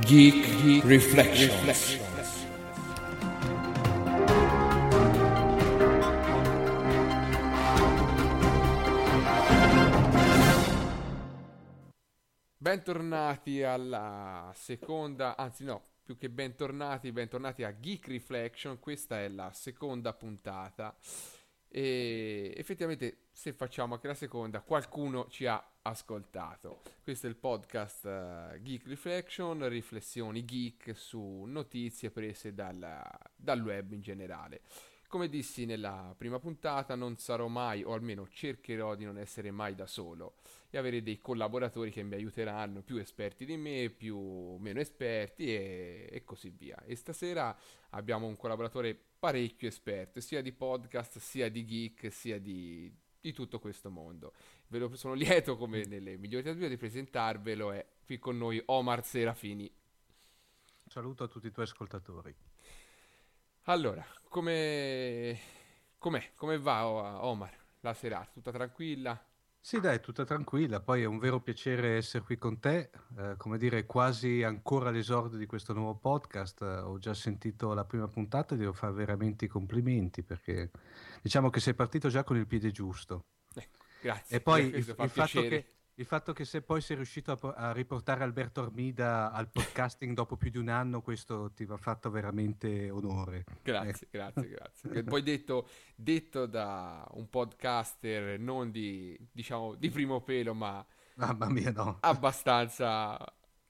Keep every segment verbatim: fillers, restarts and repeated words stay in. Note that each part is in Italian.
Geek, Geek Reflections. Bentornati alla seconda, anzi no, più che bentornati, bentornati a Geek Reflection. Questa è la seconda puntata e effettivamente, se facciamo anche la seconda, qualcuno ci ha ascoltato. Questo è il podcast uh, Geek Reflection, riflessioni geek su notizie prese dal, dal web in generale. Come dissi nella prima puntata, non sarò mai, o almeno cercherò di non essere mai da solo e avere dei collaboratori che mi aiuteranno, più esperti di me, più meno esperti e, e così via. E stasera abbiamo un collaboratore parecchio esperto, sia di podcast, sia di geek, sia di, di tutto questo mondo. Ve lo, sono lieto, come nelle migliori occasioni, di presentarvelo. È qui con noi Omar Serafini. Saluto a tutti i tuoi ascoltatori. Allora, come com'è? Come va Omar? La serata, tutta tranquilla? Sì, dai, tutta tranquilla. Poi è un vero piacere essere qui con te. Eh, come dire, quasi ancora all'esordio di questo nuovo podcast. Eh, ho già sentito la prima puntata e devo fare veramente i complimenti perché diciamo che sei partito già con il piede giusto. Ecco, E grazie, poi il, questo fa il fatto piacere. che, il fatto che se poi sei riuscito a, po- a riportare Alberto Armida al podcasting dopo più di un anno, questo ti va fatto veramente onore. Eh. Grazie, grazie, grazie. E poi detto, detto da un podcaster non di, diciamo, di primo pelo, ma Mamma mia, no. abbastanza,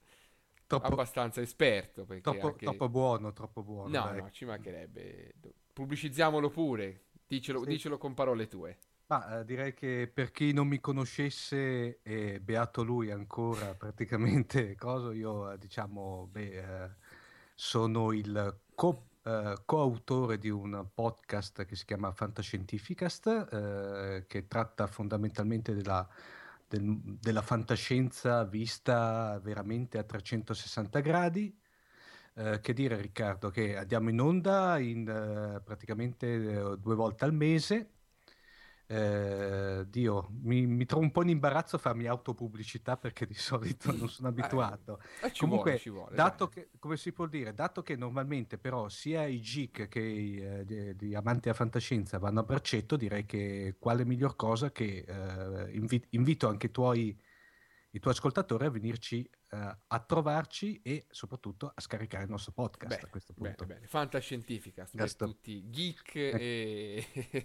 Troppo, abbastanza esperto, perché troppo, anche... troppo buono, troppo buono, No, dai. no, ci mancherebbe. Pubblicizziamolo pure, dicelo, Sì. dicelo con parole tue. Ma eh, direi che per chi non mi conoscesse, e beato lui ancora praticamente, cosa io eh, diciamo, beh, eh, sono il co- eh, coautore di un podcast che si chiama Fantascientificast, eh, che tratta fondamentalmente della, del- della fantascienza vista veramente a trecentosessanta gradi. Eh, che dire, Riccardo, che andiamo in onda in, eh, praticamente eh, due volte al mese. Eh, Dio, mi, mi trovo un po' in imbarazzo a farmi autopubblicità perché di solito non sono Eh, abituato. eh, ci vuole, Comunque, ci vuole, dai. dato che, come si può dire, dato che normalmente però sia i geek che i, eh, gli, gli amanti della fantascienza vanno a braccetto, direi che quale miglior cosa che eh, invi- invito anche i tuoi, i tuoi ascoltatori a venirci eh, a trovarci e soprattutto a scaricare il nostro podcast a Bene, questo bene, punto. bene. Fantascientificast per Gasto. tutti geek Ecco. e,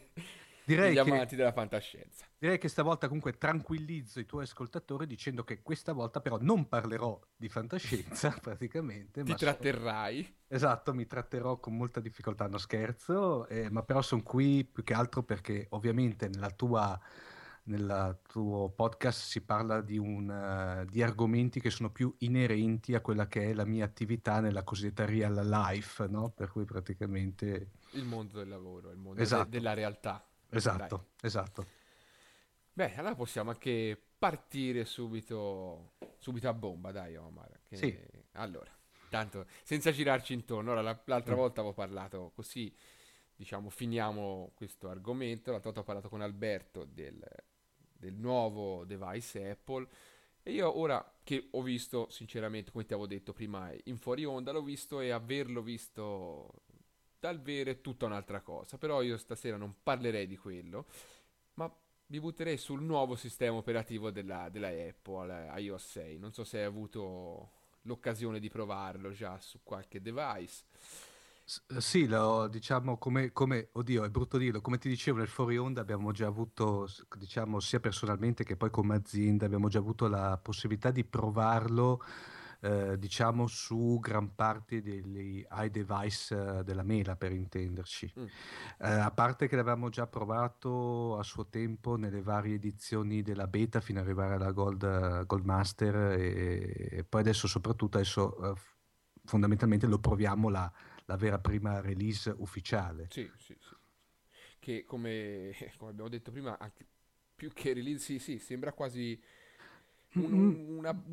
e Direi gli che amanti della fantascienza. Direi che stavolta comunque tranquillizzo i tuoi ascoltatori dicendo che questa volta però non parlerò di fantascienza praticamente, Ti ma so- tratterrai. esatto, mi tratterò con molta difficoltà, no scherzo, eh, ma però sono qui più che altro perché ovviamente nella tua, nel tuo podcast si parla di, un, eh, di argomenti che sono più inerenti a quella che è la mia attività nella cosiddetta real life, no? Per cui praticamente... Il mondo del lavoro, il mondo de- Esatto, della realtà. Dai. esatto, esatto. Beh, allora possiamo anche partire subito, subito a bomba, dai Omar. Sì. Che... Allora, tanto senza girarci intorno. Ora, la- l'altra Mm. volta avevo parlato così, diciamo, finiamo questo argomento. L'altra volta ho parlato con Alberto del, del nuovo device Apple. E io ora che ho visto, sinceramente, come ti avevo detto prima, in fuori onda, l'ho visto e averlo visto dal vero è tutta un'altra cosa. Però io stasera non parlerei di quello, ma mi butterei sul nuovo sistema operativo della, della Apple, i o s sei. Non so se hai avuto l'occasione di provarlo già su qualche device. S- eh, Sì, lo- diciamo come, come, oddio, è brutto dirlo, come ti dicevo nel fuori onda abbiamo già avuto, s- diciamo, sia personalmente che poi come azienda abbiamo già avuto la possibilità di provarlo, eh, diciamo, su gran parte degli iDevice eh, della Mela, per intenderci. Mm. Eh, a parte che l'avevamo già provato a suo tempo nelle varie edizioni della beta fino ad arrivare alla Gold, eh, Gold Master e, e poi adesso soprattutto adesso eh, f- fondamentalmente lo proviamo la la vera prima release ufficiale. Sì, sì, sì. Che come, come abbiamo detto prima, anche più che release, sì, sì, sembra quasi un- Mm, un- una, una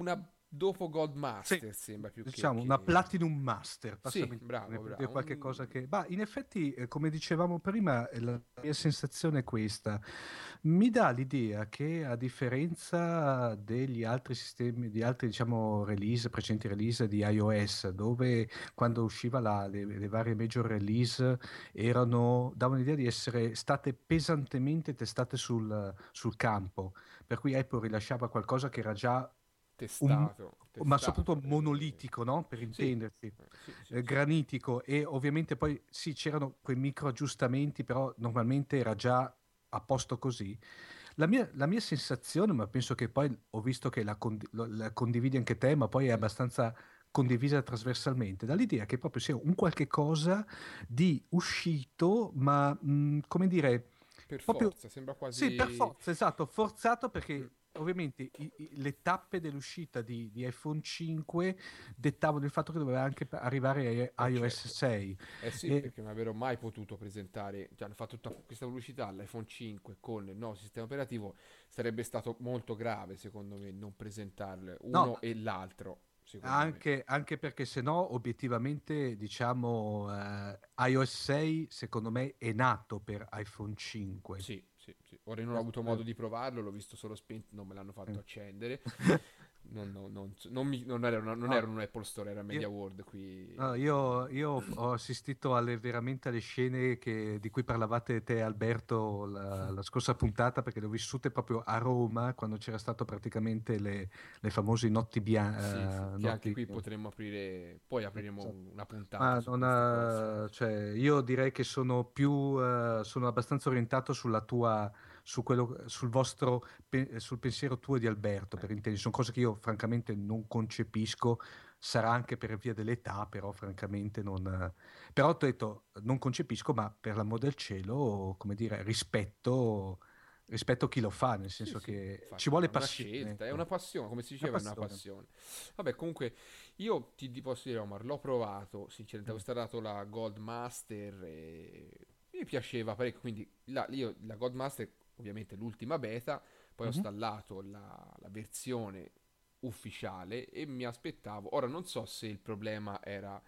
dopo Gold Sì, Master sembra più che, diciamo una che... Platinum Master, Sì, passami il termine, bravo, per dire bravo. qualche cosa Un- che... Bah, in effetti, eh, come dicevamo prima, eh, la mia sensazione è questa. Mi dà l'idea che a differenza degli altri sistemi, di altri, diciamo, release, precedenti release di iOS, dove quando usciva la- le, le varie major release erano, davano l'idea di essere state pesantemente testate sul, sul campo, per cui Apple rilasciava qualcosa che era già un, testato, ma soprattutto testato. E... monolitico, no? Per Sì, intenderci, eh, sì, sì, eh, sì. granitico, e ovviamente poi sì, c'erano quei micro aggiustamenti, però normalmente era già a posto così. La mia, la mia sensazione, ma penso che poi ho visto che la, condi- lo- la condividi anche te, ma poi è Mm. abbastanza condivisa trasversalmente, dall'idea che proprio sia un qualche cosa di uscito, ma mh, come dire, Per proprio forza, sembra sì, per quasi... forza, esatto, forzato Mm. perché ovviamente i- i- le tappe dell'uscita di, di iPhone cinque dettavano il fatto che doveva anche p- arrivare a Eh iOS certo. sei. Eh sì, E, perché non avrebbero mai potuto presentare, cioè hanno fatto tutta questa pubblicità all'iPhone cinque con il nuovo sistema operativo, sarebbe stato molto grave secondo me non presentarle no, uno e l'altro, secondo me. anche, anche perché se no, obiettivamente, diciamo, eh, iOS sei secondo me è nato per iPhone cinque. Sì, sì, sì. Ora io non ho Questo avuto modo credo. di provarlo, l'ho visto solo spento, non me l'hanno Sì. fatto accendere. Non, non- non so- non mi- non era, una- non No, era un Apple Store, era io, Media World no, qui. io- io ho assistito alle, veramente alle scene che- di cui parlavate te, Alberto, la, la scorsa puntata, perché le ho vissute proprio a Roma, quando c'era stato praticamente le, le famose notti Sì, sì, bianche. che anche Notti... qui potremmo aprire, poi apriremo Esatto. un- una puntata Ma su non questa cosa. ha- cioè, io direi che sono più, eh, sono abbastanza orientato sulla tua, su quello, sul vostro, pe- sul pensiero tuo e di Alberto, Eh, per intenderci. Sono cose che io francamente non concepisco, sarà anche per via dell'età, però francamente non... eh, Però ho detto, non concepisco, ma per l'amor del cielo, come dire, rispetto, rispetto chi lo fa, nel Sì, senso sì, che ci infatti è vuole una passione, scelta, è ecco. una passione, come si Una diceva, è una passione. passione. Vabbè, comunque io ti, ti posso dire, Omar, l'ho provato, sinceramente, ho Mm. installato la Gold Master e mi piaceva parecchio, quindi la, io, la Gold Master, ovviamente l'ultima beta, poi ho Mhm. installato la, la versione ufficiale e mi aspettavo, ora non so se il problema era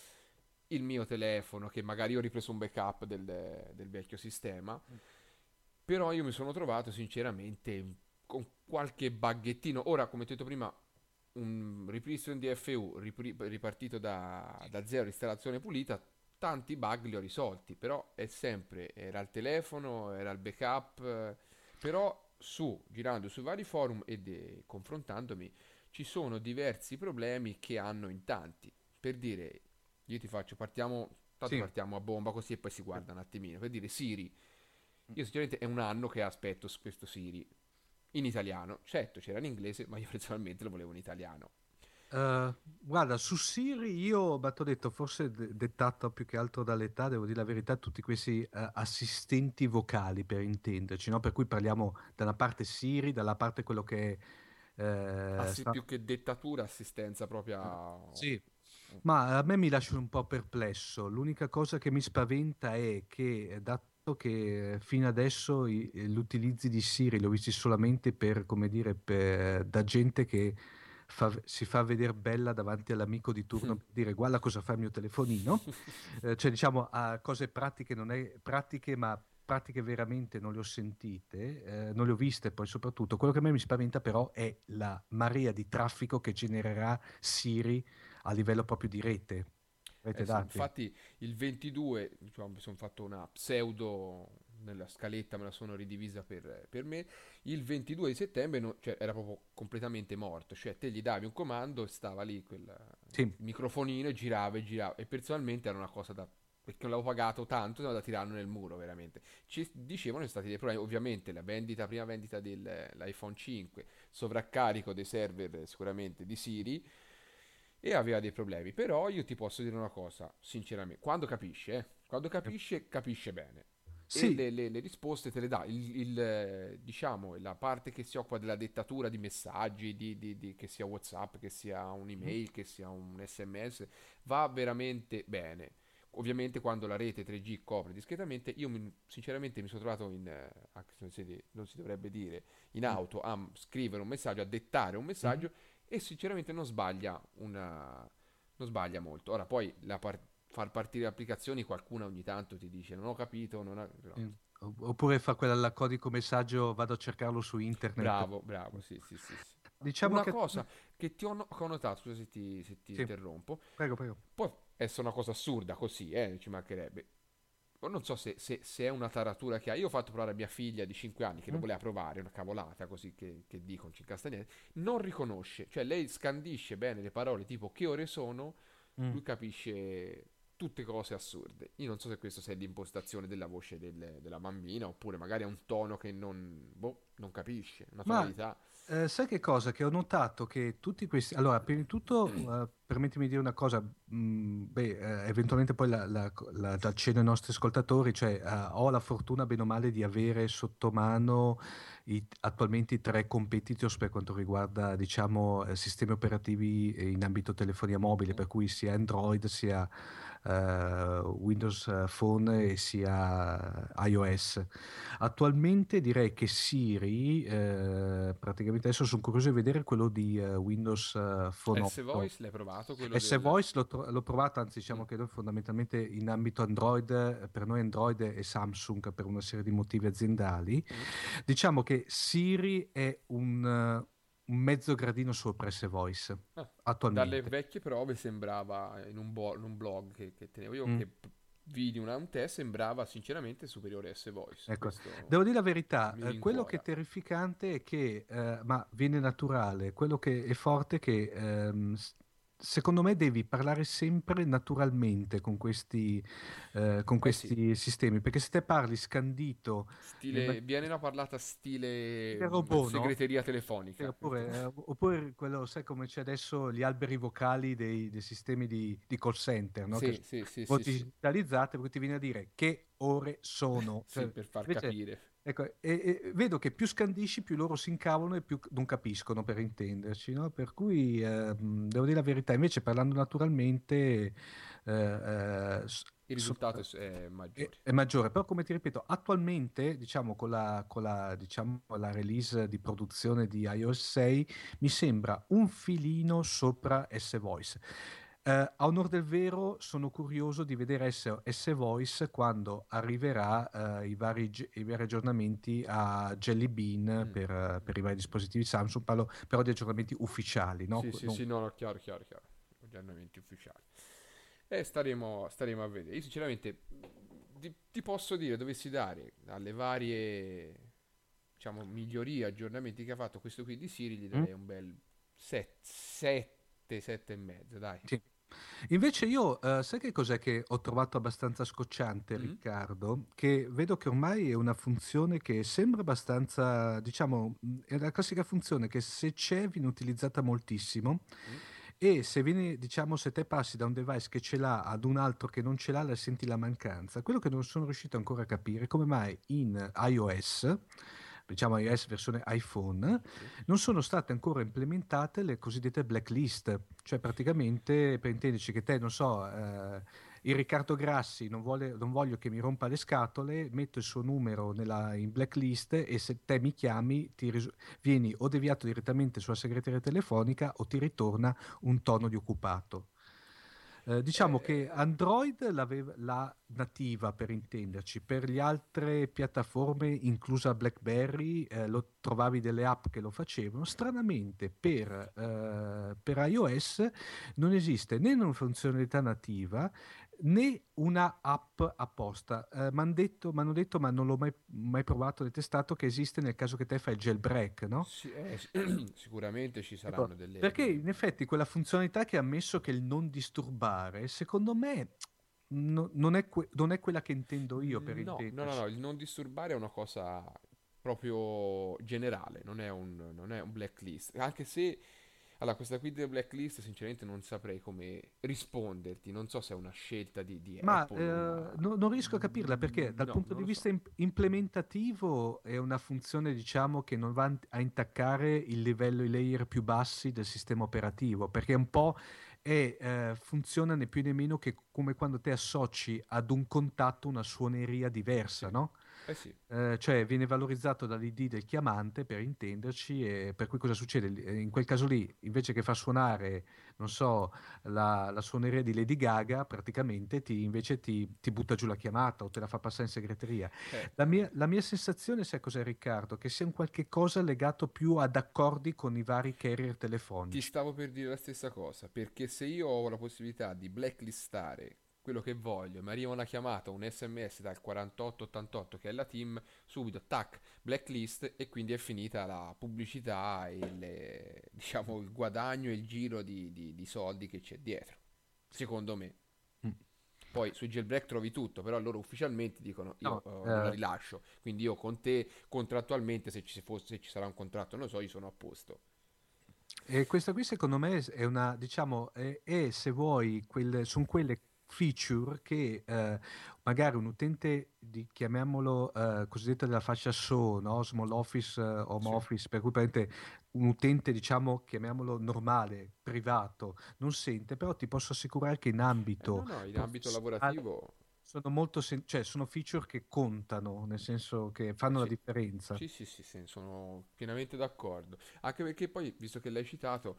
il mio telefono, che magari ho ripreso un backup del, del vecchio sistema, però io mi sono trovato sinceramente con qualche buggettino. Ora, come ti ho detto prima, un ripristino di F U ripri- ripartito da, da zero, installazione pulita, tanti bug li ho risolti, però è sempre, era il telefono, era il backup, eh, però su, girando su vari forum e de- confrontandomi, ci sono diversi problemi che hanno in tanti. Per dire, io ti faccio, partiamo, tanto Sì. partiamo a bomba così e poi si guarda un attimino. Per dire, Siri, io sinceramente è un anno che aspetto s- questo Siri in italiano. Certo, c'era in inglese, ma io personalmente lo volevo in italiano. Eh, guarda, su Siri io, ma t'ho detto, forse de- dettato più che altro dall'età, devo dire la verità, tutti questi eh, assistenti vocali per intenderci, no? Per cui parliamo da una parte Siri, dalla parte quello che eh, Assi- sta... più che dettatura, assistenza propria. Sì, ma a me mi lasciano un po' perplesso. L'unica cosa che mi spaventa è che, eh, dato che fino adesso i- l'utilizzo di Siri l'ho visti solamente per, come dire, per- da gente che fa- si fa vedere bella davanti all'amico di turno per dire guarda cosa fa il mio telefonino. Eh, cioè diciamo a cose pratiche, non è pratiche, ma pratiche veramente non le ho sentite, eh, non le ho viste poi soprattutto. Quello che a me mi spaventa però è la marea di traffico che genererà Siri a livello proprio di rete, Eh rete sì, dati. infatti il ventidue, diciamo, mi sono fatto una pseudo nella scaletta, me la sono ridivisa per, per me. Il ventidue di settembre no- cioè, era proprio completamente morto, cioè te gli davi un comando e stava lì quel Sì, il microfonino e girava e girava. E personalmente era una cosa da... perché non l'avevo pagato tanto, da tirarlo nel muro, veramente. Ci dicevano che sono stati dei problemi, ovviamente la vendita, prima vendita dell'iPhone cinque, sovraccarico dei server sicuramente di Siri e aveva dei problemi. Però io ti posso dire una cosa, sinceramente, quando capisce, eh, quando capisce, capisce bene. E sì, le, le- le risposte te le dà. Il, il, eh, diciamo, la parte che si occupa della dettatura di messaggi, di, di- di- che sia WhatsApp, che sia mhm, un'email, che sia un S M S, va veramente bene. Ovviamente quando la rete tre G copre discretamente, io mi- sinceramente mi sono trovato in, eh, anche se non si non si dovrebbe dire, in mm, auto a scrivere un messaggio, a dettare un mhm. messaggio e sinceramente non sbaglia una... non sbaglia molto. Ora poi la par- far partire applicazioni, qualcuna ogni tanto ti dice non ho capito, non ho... però- Sì. Oppure fa quella al codico messaggio, vado a cercarlo su internet. Bravo, bravo, sì, sì, sì, sì. Diciamo Una che... cosa che ti ho, no- che ho notato, scusa se ti, se ti Sì, interrompo, prego, prego. può essere una cosa assurda così, eh, ci mancherebbe. O non so se, se- se è una taratura che ha. Io ho fatto provare a mia figlia di cinque anni che lo Mm? voleva provare, una cavolata così che, che dicono Cincastagnete. Non riconosce, cioè lei scandisce bene le parole tipo che ore sono, Mm. lui capisce tutte cose assurde. Io non so se questo sia l'impostazione della voce del- della bambina oppure magari è un tono che non, boh, non capisce, una Ma tonalità. eh, sai che cosa? Che ho notato che tutti questi... Allora, prima di tutto, eh, permettimi di dire una cosa, mh, beh, eh, eventualmente poi la, la, la, la accenno ai nostri ascoltatori, cioè eh, ho la fortuna, bene o male, di avere sotto mano i- attualmente i tre competitors per quanto riguarda, diciamo, eh, sistemi operativi in ambito telefonia mobile, Mhm. per cui sia Android sia eh, Windows eh, Phone e sia iOS. Attualmente direi che Siri, eh, praticamente adesso sono curioso di vedere quello di eh, Windows eh, Phone otto. S-Voice l'hai provato, quello del... S-Voice l'ho tro- l'ho provato, anzi Mm. diciamo che noi fondamentalmente in ambito Android, eh, per noi Android e Samsung per una serie di motivi aziendali, Mm. diciamo che Siri è un, eh, un mezzo gradino sopra S-Voice Ah, dalle attualmente. vecchie prove sembrava in un, bo- in un blog che, che tenevo io Mm. che p- vidi una, un test, sembrava sinceramente superiore a S-Voice. Ecco, Questo devo dire la verità, mi eh, quello che è rincuora. terrificante è che, eh, ma viene naturale, quello che è forte è che ehm, s- secondo me devi parlare sempre naturalmente con questi, eh, con Eh sì, questi sistemi, perché se te parli scandito, in ma- stile, viene una parlata stile stile mm, robot, no? segreteria Sì, telefonica. oppure, eh, oppure quello, sai come c'è adesso gli alberi vocali dei, dei sistemi di, di call center, no? Che Sì, sono sì, sì, sì, voci sì. digitalizzate, perché ti viene a dire che ore sono. Sì, Cioè, per far invece, capire. ecco, e- e vedo che più scandisci, più loro si incavolano e più non capiscono, per intenderci, no? Per cui, ehm, devo dire la verità, invece parlando naturalmente, eh, eh, s- Il so- risultato è, è è, maggiore. è maggiore, però come ti ripeto, attualmente, diciamo, con la, con la, diciamo, la release di produzione di iOS sei, mi sembra un filino sopra S-Voice. Eh, a onor del vero, sono curioso di vedere S- S-Voice quando arriverà eh, i vari, gi- i vari aggiornamenti a Jelly Bean Mm. per, eh, per i vari dispositivi Samsung, parlo però di aggiornamenti ufficiali, no? Sì, sì, Non- sì, no, no, chiaro, chiaro, chiaro. Aggiornamenti ufficiali. E staremo, staremo a vedere. Io sinceramente ti, ti posso dire, dovessi dare alle varie, diciamo, migliorie, aggiornamenti che ha fatto questo qui di Siri, gli Mm? darei un bel sette, sette e mezzo, dai. Sì. Invece io, eh, sai che cos'è che ho trovato abbastanza scocciante, Mm? Riccardo? Che vedo che ormai è una funzione che sembra abbastanza, diciamo, mh, è la classica funzione che se c'è viene utilizzata moltissimo Mm? e se viene, diciamo, se te passi da un device che ce l'ha ad un altro che non ce l'ha, la senti la mancanza. Quello che non sono riuscito ancora a capire è come mai in iOS, diciamo iOS versione iPhone, Sì. non sono state ancora implementate le cosiddette blacklist, cioè praticamente per intenderci che te, non so, eh, il Riccardo Grassi non vuole, non voglio che mi rompa le scatole, metto il suo numero nella, in blacklist e se te mi chiami ti risu- vieni o deviato direttamente sulla segreteria telefonica o ti ritorna un tono di occupato. Eh, diciamo che Eh, Android l'aveva la nativa per intenderci, per le altre piattaforme, inclusa BlackBerry, eh, lo trovavi delle app che lo facevano. Stranamente per, eh, per iOS non esiste né una funzionalità nativa né una app apposta. Eh, m'han detto, m'hanno detto, ma non l'ho mai, mai provato né testato, che esiste nel caso che te fai il jailbreak, no? sì, eh, sì, sicuramente ci Ecco, saranno delle, perché delle- in effetti quella funzionalità che ha ammesso che il non disturbare, secondo me no- non è, que- non è quella che intendo io per No, no, no, no, intenderci. il non disturbare è una cosa proprio generale, non è un, non è un blacklist. Anche se, allora, questa qui del blacklist, sinceramente non saprei come risponderti. Non so se è una scelta di, di Ma Apple, eh, una... no- non riesco a capirla perché Mm, dal no, punto non di lo so. vista im- implementativo è una funzione, diciamo, che non va an- a intaccare il livello, i layer più bassi del sistema operativo, perché un po' è, eh, funziona né più né meno che come quando te associ ad un contatto una suoneria diversa, Sì. no? Eh sì. Eh, cioè viene valorizzato dall'I D del chiamante, per intenderci, e per cui cosa succede? Eh, In quel caso lì, invece che far suonare, non so, la, la suoneria di Lady Gaga, praticamente ti, invece ti, ti butta giù la chiamata o te la fa passare in segreteria. La Certo. mia, la mia sensazione, sai cos'è, Riccardo? Che sia un qualche cosa legato più ad accordi con i vari carrier Ti telefonici. stavo per dire la stessa cosa, perché se io ho la possibilità di blacklistare quello che voglio, mi arriva una chiamata, un S M S dal quarantotto ottantotto che è la team, subito, tac, blacklist e quindi è finita la pubblicità e il, diciamo, il guadagno e il giro di, di- di soldi che c'è dietro, secondo me. Mm. Poi sui jailbreak trovi tutto, però loro ufficialmente dicono io No, eh, non la eh, rilascio, quindi io con te contrattualmente se ci fosse, se ci sarà un contratto, non lo so, io sono a posto. E questa qui secondo me è una, diciamo, è, è, se vuoi, quelle, sono quelle feature che eh, magari un utente di, chiamiamolo, eh, cosiddetto della fascia S O, no? Small Office, eh, Home Sì. Office, per cui praticamente un utente, diciamo, chiamiamolo normale, privato, non sente, però ti posso assicurare che in Eh, no, ambito no, in ambito professionale lavorativo, sono molto, sen- cioè sono feature che contano, nel senso che fanno la sì, differenza. sì, sì, sì, sì, sono pienamente d'accordo. Anche perché poi, visto che l'hai citato,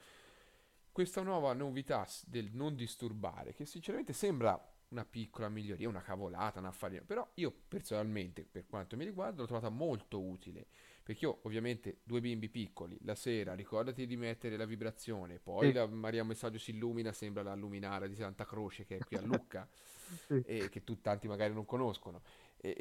questa nuova novità s- del non disturbare, che sinceramente sembra una piccola miglioria, una cavolata, una farina, però io personalmente, per quanto mi riguarda, l'ho trovata molto utile. Perché io, ovviamente, due bimbi piccoli, la sera, ricordati di mettere la vibrazione, poi Sì, la Maria Messaggio si illumina, sembra la luminaria di Santa Croce che è qui a Lucca, sì. e che tu tanti magari non conoscono. E,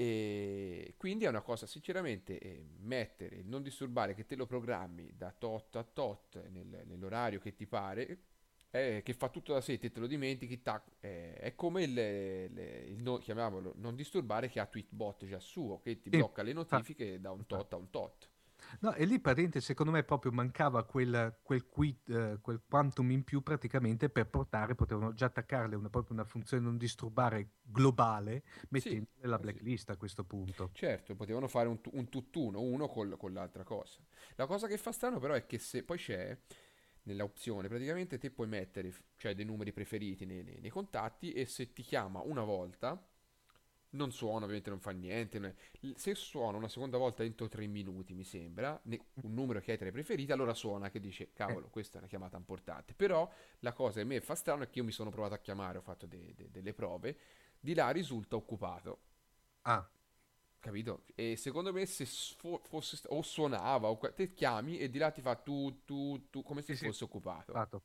e quindi è una cosa, sinceramente, eh, mettere il non disturbare che te lo programmi da tot a tot nel- nell'orario che ti pare, eh, che fa tutto da sé, te te lo dimentichi, tac, eh, è come il, le- il no- chiamiamolo, non disturbare che ha Tweetbot già suo, che ti Sì, blocca le fa- notifiche da un fa- tot a un tot. No, e lì praticamente secondo me proprio mancava quel, quel, quit, eh, quel quantum in più praticamente per portare, potevano già attaccarle una, proprio una funzione non disturbare globale, Sì, mettendole la eh sì. blacklist a questo punto. Certo, potevano fare un, tu- un tutt'uno, uno col- con l'altra cosa. La cosa che fa strano però è che se poi c'è nella opzione, praticamente te puoi mettere, f- cioè dei numeri preferiti nei, nei- nei contatti e se ti chiama una volta, non suona, ovviamente non fa niente. non è- l- Se suona una seconda volta entro tre minuti, mi sembra, ne- un numero che hai tra i preferiti, allora suona che dice, Eh, cavolo, questa è una chiamata importante. Però la cosa che a me fa strano è che io mi sono provato a chiamare, ho fatto de- de- delle prove, di là risulta occupato. ah, Capito? E secondo me se sfo- fosse st- o suonava o que- te chiami e di là ti fa tu tu tu come se sì, sì, fosse occupato. fatto.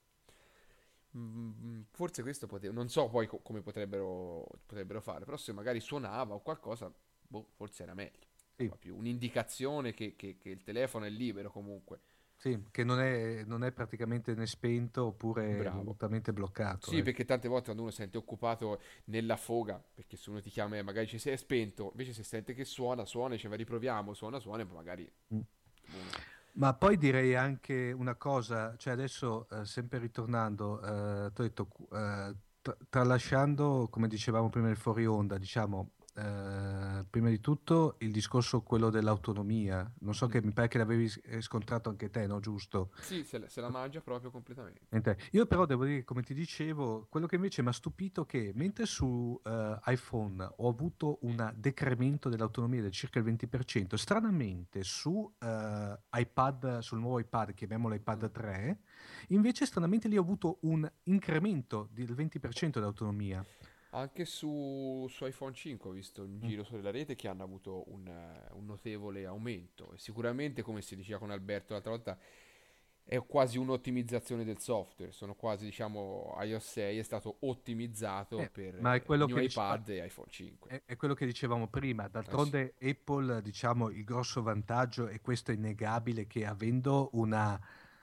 Mm, forse questo poteva, non so poi co- come potrebbero, potrebbero fare, però se magari suonava o qualcosa, boh, forse era meglio. Sì, Dava più un'indicazione che, che- che il telefono è libero comunque. sì, che non è, non è praticamente né spento oppure Bravo. volutamente bloccato. Sì, Ecco. perché tante volte quando uno si sente occupato nella foga, perché se uno ti chiama e magari ci si è spento, invece se sente che suona, suona, e dice "Va, riproviamo, suona, suona, e poi magari Mm. uno. Ma poi direi anche una cosa, cioè adesso eh, sempre ritornando, eh, t'ho detto, cu- eh, tra- tralasciando, come dicevamo prima il fuori onda, diciamo, eh, prima di tutto il discorso quello dell'autonomia, non so Mm. che mi pare che l'avevi s- riscontrato anche te, no? Giusto? Sì, se la, se la mangia proprio completamente. Niente. Io però devo dire, come ti dicevo, quello che invece mi ha stupito è che mentre su eh, iPhone ho avuto un decremento dell'autonomia del circa il venti per cento, stranamente su eh, iPad, sul nuovo iPad, chiamiamolo Mm. iPad tre, invece stranamente lì ho avuto un incremento del venti per cento dell'autonomia. Anche su, su iPhone cinque ho visto in Mm. giro sulla rete che hanno avuto un, eh, un notevole aumento e sicuramente, come si diceva con Alberto l'altra volta, è quasi un'ottimizzazione del software. Sono quasi, diciamo, iOS sei è stato ottimizzato Eh, per ma è eh, quello new che diceva, iPad e iPhone cinque. è, è quello che dicevamo prima. Eh sì, D'altronde Apple, diciamo, il grosso vantaggio, e questo è innegabile, che avendo una.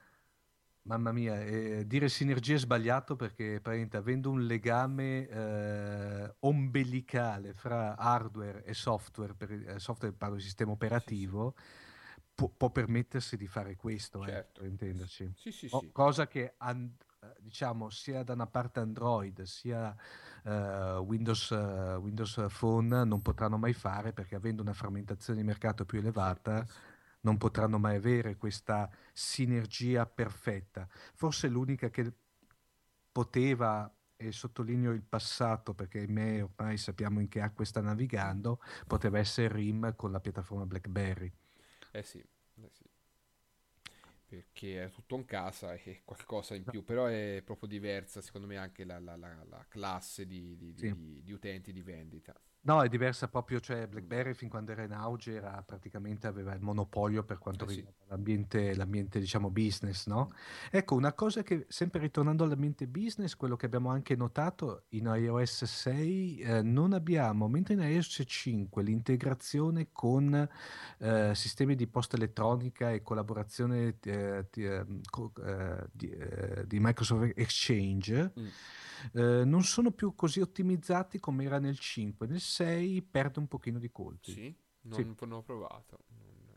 Mamma mia, eh, dire sinergia è sbagliato perché praticamente avendo un legame eh, ombelicale fra hardware e software, per, eh, software parlo di sistema sì, sì, operativo, può, può permettersi di fare questo, ecco, certo. per intenderci. Sì, sì, Co- sì, cosa che an- eh, diciamo sia da una parte Android sia eh, Windows, eh, Windows Phone non potranno mai fare perché avendo una frammentazione di mercato più sì, eh elevata sì. non potranno mai avere questa sinergia perfetta. Forse l'unica che poteva e sottolineo il passato perché ahimè ormai sappiamo in che acque sta navigando, poteva essere RIM con la piattaforma BlackBerry. Eh sì, eh sì, perché è tutto in casa e qualcosa in più, però è proprio diversa secondo me anche la, la- la- la classe di, di- di- Sì. di- di utenti di vendita. No, è diversa proprio, cioè Mm. BlackBerry fin quando era in auge era praticamente aveva il monopolio per quanto Eh sì. riguarda l'ambiente, l'ambiente diciamo business, no? Ecco, una cosa che sempre ritornando all'ambiente business, quello che abbiamo anche notato in iOS sei, eh, non abbiamo, mentre in iOS cinque l'integrazione con eh, sistemi di posta elettronica e collaborazione eh, di, ehm, co- eh, di, eh, di Microsoft Exchange, Mm. eh, non sono più così ottimizzati come era nel cinque. Nel sei perde un pochino di colpi. Sì, Sì, non, non ho provato. Non-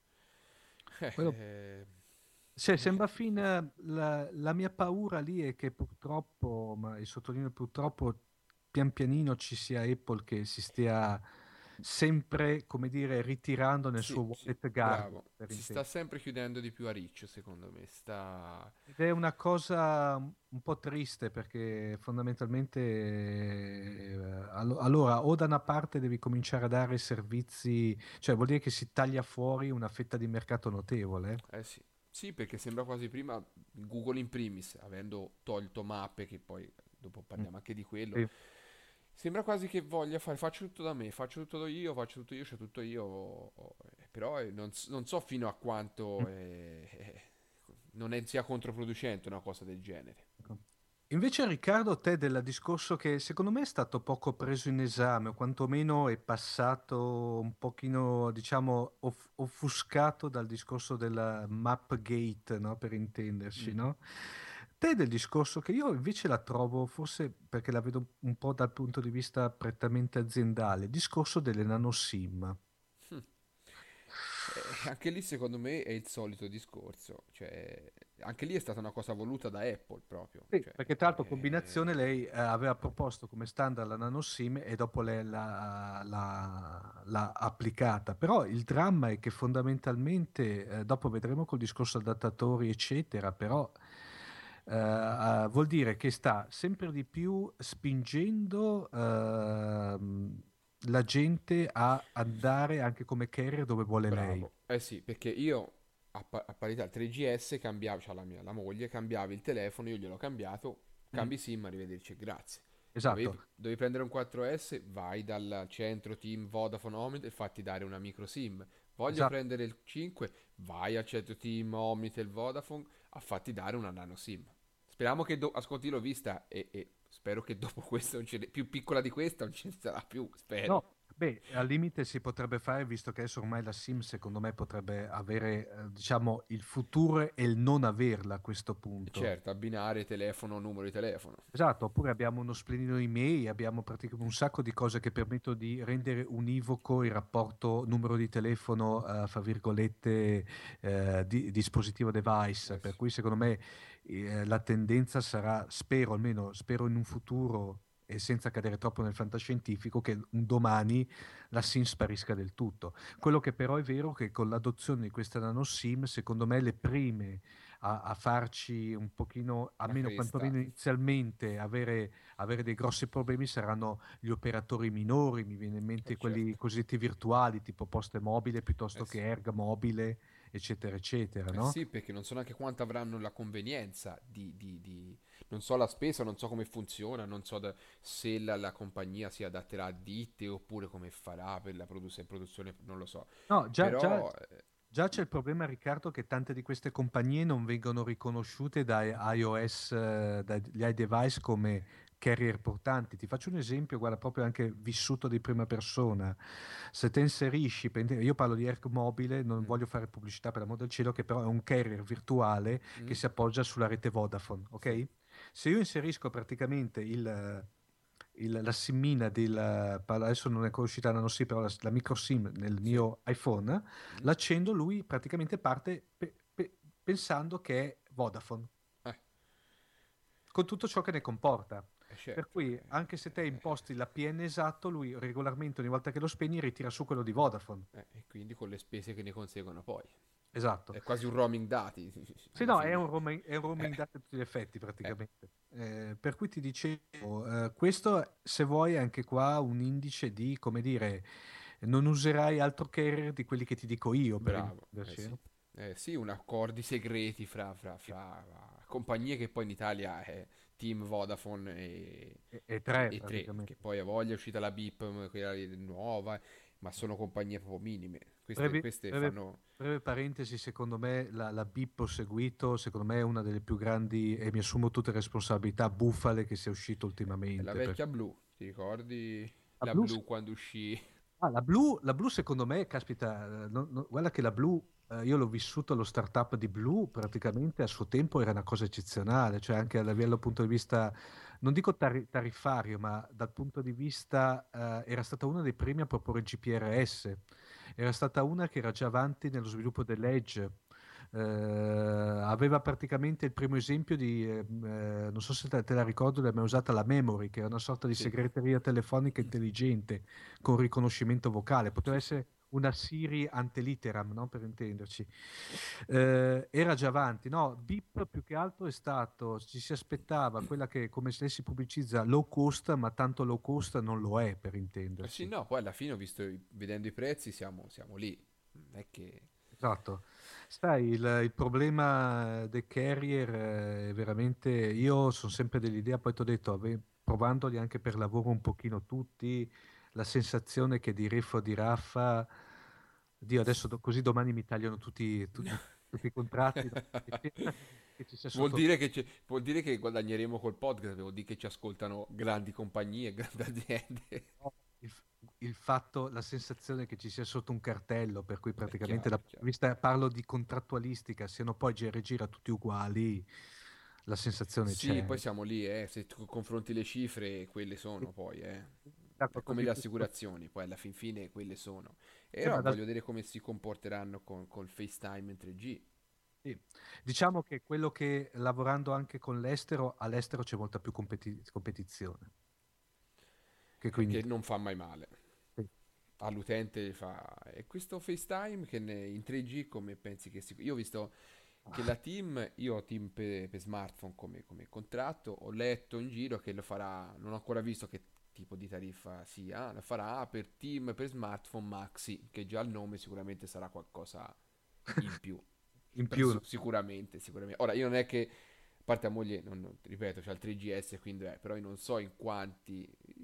Eh, quello- eh, cioè, sembra fine. La, la mia paura lì è che purtroppo, ma e sottolineo purtroppo, pian pianino ci sia Apple che si stia sempre, come dire, ritirando nel suo sì, sì, wallet guard, bravo. per Si sta intendere. sempre chiudendo di più a riccio, secondo me. Sta... Ed è una cosa un po' triste perché fondamentalmente eh, allo- allora o da una parte devi cominciare a dare servizi, cioè vuol dire che si taglia fuori una fetta di mercato notevole. Eh sì. Sì, perché sembra quasi prima Google in primis, avendo tolto mappe, che poi dopo Mm. parliamo anche di quello, Sì. sembra quasi che voglia fare, faccio tutto da me, faccio tutto io, faccio tutto io, c'è tutto io, o- o- eh, però eh, non, s- non so fino a quanto Mm. eh, eh, non è, sia controproducente una cosa del genere. Ecco. Invece Riccardo, te del discorso che secondo me è stato poco preso in esame, o quantomeno è passato un pochino, diciamo, off- offuscato dal discorso della Mapgate, no? Per intenderci, Mm. no? Te del discorso che io invece la trovo, forse perché la vedo un po' dal punto di vista prettamente aziendale, il discorso delle nanoSIM. Eh, anche lì secondo me è il solito discorso, cioè anche lì è stata una cosa voluta da Apple proprio, Sì, cioè, perché tra l'altro combinazione eh, lei eh, aveva proposto come standard la nanoSIM e dopo lei l'ha l'ha- l'ha applicata, però il dramma è che fondamentalmente, eh, dopo vedremo col discorso adattatori eccetera, però eh, eh, vuol dire che sta sempre di più spingendo ehm, la gente a andare anche come carrier dove vuole lei. bravo. Eh sì, perché io a, pa- a parità tre G S cambiavo, cioè la mia, la moglie cambiava il telefono, io gliel'ho cambiato, Mm. cambi SIM, arrivederci, grazie. Esatto, Dovevi, dovevi prendere un quattro S, vai dal centro team Vodafone Omnitel e fatti dare una micro SIM. Voglio esatto. prendere il cinque, vai al centro team Omnitel Vodafone a fatti dare una nano SIM. Speriamo che do- ascolti l'ho vista e, e spero che dopo questo non ce ne- più piccola di questa non ce ne sarà più, spero. No, beh, al limite si potrebbe fare, visto che adesso ormai la SIM secondo me potrebbe avere, eh, diciamo, il futuro e il non averla a questo punto. Certo, abbinare telefono, numero di telefono. Esatto, oppure abbiamo uno splendino email, abbiamo praticamente un sacco di cose che permettono di rendere univoco il rapporto numero di telefono, eh, fra virgolette, eh, di, dispositivo device, Eh per sì, cui secondo me eh, la tendenza sarà, spero almeno, spero in un futuro e senza cadere troppo nel fantascientifico, che un domani la SIM sparisca del tutto. Quello che però è vero è che con l'adozione di questa nano SIM, secondo me le prime a, a farci un pochino, la almeno cresta. quantomeno inizialmente, avere, avere dei grossi problemi saranno gli operatori minori, mi viene in Eh mente quelli certo, cosiddetti virtuali, tipo Poste Mobile eh piuttosto che sì. Erg Mobile, eccetera, eccetera, Eh no? sì, perché non so neanche quanto avranno la convenienza di, di- di- Non so la spesa, non so come funziona, non so da- se la, la compagnia si adatterà a ditte oppure come farà per la produ- produzione, non lo so. No, già, già, Però, eh, già c'è il problema, Riccardo, che tante di queste compagnie non vengono riconosciute dai iOS, eh, dagli iDevice come carrier portanti. Ti faccio un esempio, guarda, proprio anche vissuto di prima persona. Se te inserisci, per intendere, io parlo di Erg Mobile, non mm, voglio fare pubblicità per l'amor del cielo, che però è un carrier virtuale che mm, si appoggia sulla rete Vodafone, sì, ok? Se io inserisco praticamente il, il- la SIM-ina del, parla- adesso non è uscita la, no, sì, però la, la micro SIM nel sì, mio iPhone, mm, l'accendo, lui praticamente parte pe- pe- pensando che è Vodafone, eh, con tutto ciò che ne comporta. eh, Per certo, cui anche se te eh, imposti la P N esatto, lui regolarmente ogni volta che lo spegni ritira su quello di Vodafone. eh, e quindi con le spese che ne conseguono poi. Esatto. È quasi un roaming dati, Sì, alla no, è fine. un roaming, è un roaming Eh, data a tutti gli effetti eh. praticamente. Eh, per cui ti dicevo, eh, questo se vuoi anche qua un indice di, come dire, non userai altro carrier di quelli che ti dico io per Bravo, eh intenderci. sì. Eh. Eh sì, un accordi segreti fra, fra, fra compagnie che poi in Italia è Team Vodafone e, E, e e, tre e tre, che praticamente. poi a voglia è uscita la BIP, m, quella lì nuova, ma sono compagnie proprio minime. Queste, Breve, queste breve- fanno breve parentesi, secondo me la, la B I P ho seguito, secondo me è una delle più grandi, e mi assumo tutte le responsabilità, bufale che sia uscito è la ultimamente. Per- vecchia blu, ti ricordi La la blu, blu quando uscì? ah, la blu, la blu secondo me, caspita, eh, no- no- guarda che la blu, eh, io l'ho vissuto allo startup di Blu, praticamente a suo tempo era una cosa eccezionale, cioè anche a livello punto di vista, non dico tari- tariffario, ma dal punto di vista, eh, era stata una dei primi a proporre G P R S, era stata una che era già avanti nello sviluppo dell'Edge. Eh, aveva praticamente il primo esempio di, eh, eh, non so se te, te la ricordo, l'abbiamo usata la Memory, che era una sorta di Sì, segreteria telefonica intelligente con riconoscimento vocale, poteva sì, sì. essere una Siri ante litteram, no? Per intenderci. Eh, era già avanti, no? Bip più che altro è stato, ci si aspettava quella che come se lei si pubblicizza low cost, ma tanto low cost non lo è, per Eh sì, intenderci. no, poi alla fine ho visto, i- vedendo i prezzi, siamo, siamo lì. Non è che... Esatto. Sai, il, il problema dei carrier è veramente, io sono sempre dell'idea, poi ti ho detto, ave- provandoli anche per lavoro un pochino tutti, la sensazione che di Riff o di Raffa, Dio, adesso do- così domani mi tagliano tutti, tu- tutti i contratti, no? Che pensa che, che ci sia Vuol sotto dire che, ci- vuol dire che guadagneremo col podcast, vuol dire che ci ascoltano grandi compagnie, grandi aziende. no, il, il fatto, la sensazione che ci sia sotto un cartello, per cui È praticamente chiaro, da è punto di chiaro. vista, parlo di contrattualistica, siano poi G R gira tutti uguali, la sensazione Sì, poi c'è. siamo lì, eh. Se tu confronti le cifre, quelle Sì, sono poi, eh. da È come qualcosa di le più. assicurazioni, poi alla fin fine quelle sono. E Eh, no, ma da- voglio vedere come si comporteranno con, col FaceTime in tre G, sì. Diciamo che quello che lavorando anche con l'estero, all'estero c'è molta più competi- competizione che qui in che Italia. non fa mai male. Sì. All'utente fa... E questo FaceTime che ne- in tre G come pensi che si... Io ho visto che Ah, la team, io ho team per, per smartphone come, come contratto, ho letto in giro che lo farà, non ho ancora visto che tipo di tariffa sia, lo farà per team per smartphone Maxi, che già il nome sicuramente sarà qualcosa in più. in Però più, si- no? sicuramente, sicuramente. Ora, io non è che, a parte a moglie, non, non- ripeto, c'ha il tre G S, quindi eh, però io non so in quanti...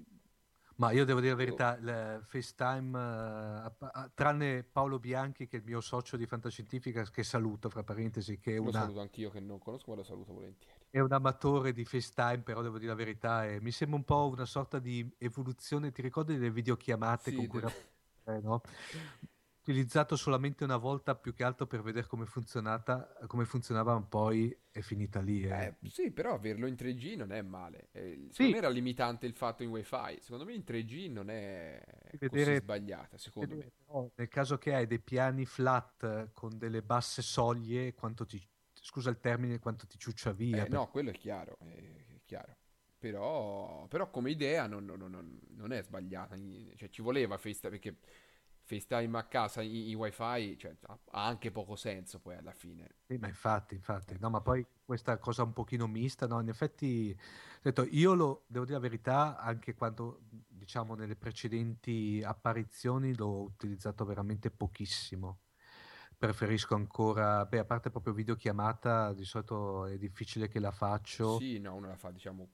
Ma io devo dire la Io verità, il FaceTime, eh, a- a- tranne Paolo Bianchi, che è il mio socio di Fantascientifica, che saluto, fra parentesi, che è lo una saluto anch'io che non conosco, ma lo saluto volentieri. è un amatore di FaceTime, però devo dire la verità, è- mi sembra un po' una sorta di evoluzione, ti ricordi delle videochiamate con Sì, cui del- era- eh, no? Utilizzato solamente una volta più che altro per vedere come funzionata, come funzionava, ma poi è finita lì. Eh. Eh, sì, però averlo in tre G non è male. Eh, secondo Sì, me era limitante il fatto in WiFi. Secondo me in tre G non è di così vedere, sbagliata, secondo me. vedere però nel caso che hai dei piani flat eh, con delle basse soglie, quanto ti, scusa il termine, quanto ti ciuccia via. Eh, Per- no, quello è chiaro, è, è chiaro. Però, però come idea non, non- non- non è sbagliata. Cioè, ci voleva FaceTime, perché FaceTime a casa in, in WiFi, cioè, ha ha anche poco senso poi alla fine. Sì, ma infatti, infatti, Eh, no, ma poi questa cosa un pochino mista, no, in effetti, ho detto, io lo devo dire la verità, anche quando, diciamo, nelle precedenti apparizioni l'ho utilizzato veramente pochissimo. Preferisco ancora, beh, a parte proprio videochiamata, di solito è difficile che la faccio. sì, no, uno la fa, diciamo...